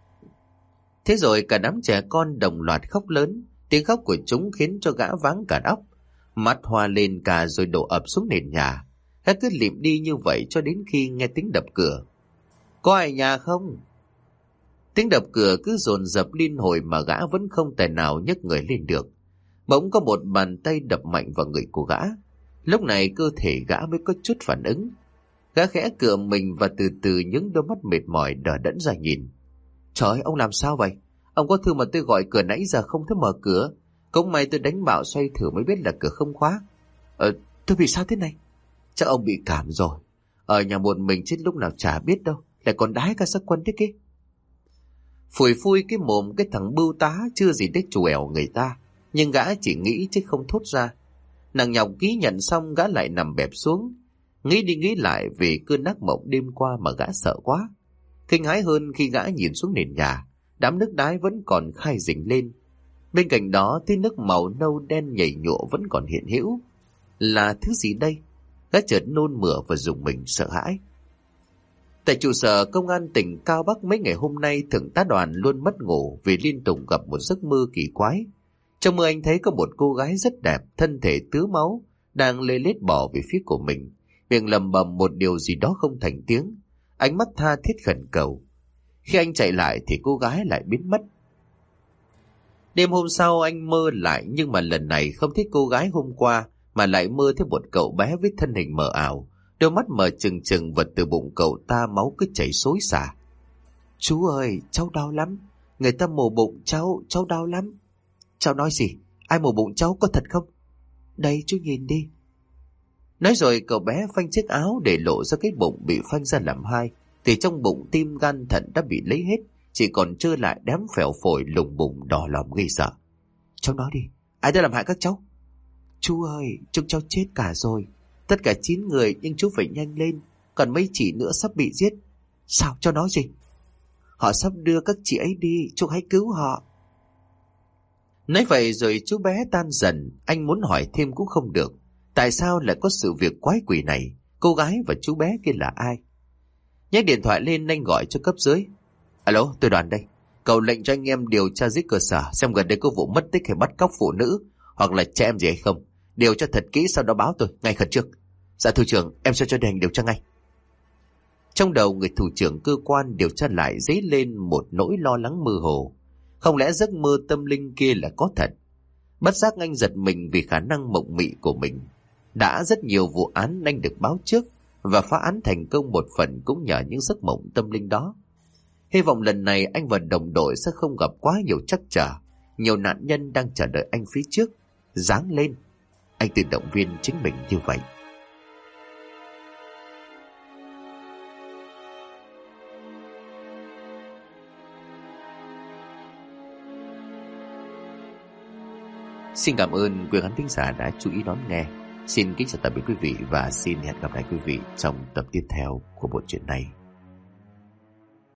Thế rồi cả đám trẻ con đồng loạt khóc lớn. Tiếng khóc của chúng khiến cho gã váng cả óc. Mắt hoa lên cả rồi đổ ập xuống nền nhà. Gã cứ lịm đi như vậy cho đến khi nghe tiếng đập cửa. Có ai nhà không? Tiếng đập cửa cứ dồn dập liên hồi mà gã vẫn không tài nào nhấc người lên được. Bỗng có một bàn tay đập mạnh vào người của gã. Lúc này cơ thể gã mới có chút phản ứng. Gã khẽ cựa mình và từ từ những đôi mắt mệt mỏi đờ đẫn ra nhìn. Trời ơi, ông làm sao vậy? Ông có thư mà tôi gọi cửa nãy giờ không thấy mở cửa. Cũng may tôi đánh bạo xoay thử mới biết là cửa không khóa. Ờ, tôi bị sao thế này? Chắc ông bị cảm rồi. Ở nhà một mình chết lúc nào chả biết đâu. Lại còn đái cả sắc quân thế kia. Phủi phui cái mồm cái thằng bưu tá chưa gì đếch chù ẻo người ta. Nhưng gã chỉ nghĩ chứ không thốt ra. Nàng nhọc ký nhận xong gã lại nằm bẹp xuống. Nghĩ đi nghĩ lại về cơn ác mộng đêm qua mà gã sợ quá. Kinh hãi hơn khi gã nhìn xuống nền nhà. Đám nước đái vẫn còn khai rình lên. Bên cạnh đó tí nước màu nâu đen nhảy nhụa vẫn còn hiện hữu. Là thứ gì đây? Gã chợt nôn mửa và rùng mình sợ hãi. Tại trụ sở công an tỉnh Cao Bắc mấy ngày hôm nay, thượng tá Đoàn luôn mất ngủ vì liên tục gặp một giấc mơ kỳ quái. Trong mơ anh thấy có một cô gái rất đẹp, thân thể tứa máu, đang lê lết bỏ về phía của mình, miệng lầm bầm một điều gì đó không thành tiếng, ánh mắt tha thiết khẩn cầu. Khi anh chạy lại thì cô gái lại biến mất. Đêm hôm sau anh mơ lại, nhưng mà lần này không thấy cô gái hôm qua, mà lại mơ thấy một cậu bé với thân hình mờ ảo, đôi mắt mở trừng trừng và từ bụng cậu ta máu cứ chảy xối xả. Chú ơi, cháu đau lắm, người ta mổ bụng cháu, cháu đau lắm. Cháu nói gì? Ai mổ bụng cháu, có thật không? Đây chú nhìn đi. Nói rồi cậu bé phanh chiếc áo để lộ ra cái bụng bị phanh ra làm hai. Thì trong bụng tim gan thận đã bị lấy hết, chỉ còn trơ lại đám phèo phổi lùng bùng đỏ lòm gây sợ. Cháu nói đi, ai đã làm hại các cháu? Chú ơi, chúng cháu chết cả rồi. Tất cả chín người, nhưng chú phải nhanh lên, còn mấy chị nữa sắp bị giết. Sao, cháu nói gì? Họ sắp đưa các chị ấy đi, chú hãy cứu họ. Nói vậy rồi chú bé tan dần. Anh muốn hỏi thêm cũng không được. Tại sao lại có sự việc quái quỷ này? Cô gái và chú bé kia là ai? Nhấc điện thoại lên anh gọi cho cấp dưới. Alo, tôi Đoàn đây. Cậu lệnh cho anh em điều tra dưới cơ sở xem gần đây có vụ mất tích hay bắt cóc phụ nữ hoặc là trẻ em gì hay không. Điều tra thật kỹ, sau đó báo tôi ngay khẩn trương. Dạ thủ trưởng, em sẽ cho hành điều tra ngay. Trong đầu người thủ trưởng cơ quan điều tra lại dấy lên một nỗi lo lắng mơ hồ. Không lẽ giấc mơ tâm linh kia là có thật? Bất giác anh giật mình vì khả năng mộng mị của mình. Đã rất nhiều vụ án anh được báo trước, và phá án thành công một phần cũng nhờ những giấc mộng tâm linh đó. Hy vọng lần này anh và đồng đội sẽ không gặp quá nhiều trắc trở. Nhiều nạn nhân đang chờ đợi anh phía trước. Ráng lên. Anh tự động viên chính mình như vậy. Xin cảm ơn quý khán thính giả đã chú ý đón nghe. Xin kính chào tạm biệt quý vị và xin hẹn gặp lại quý vị trong tập tiếp theo của bộ truyện này.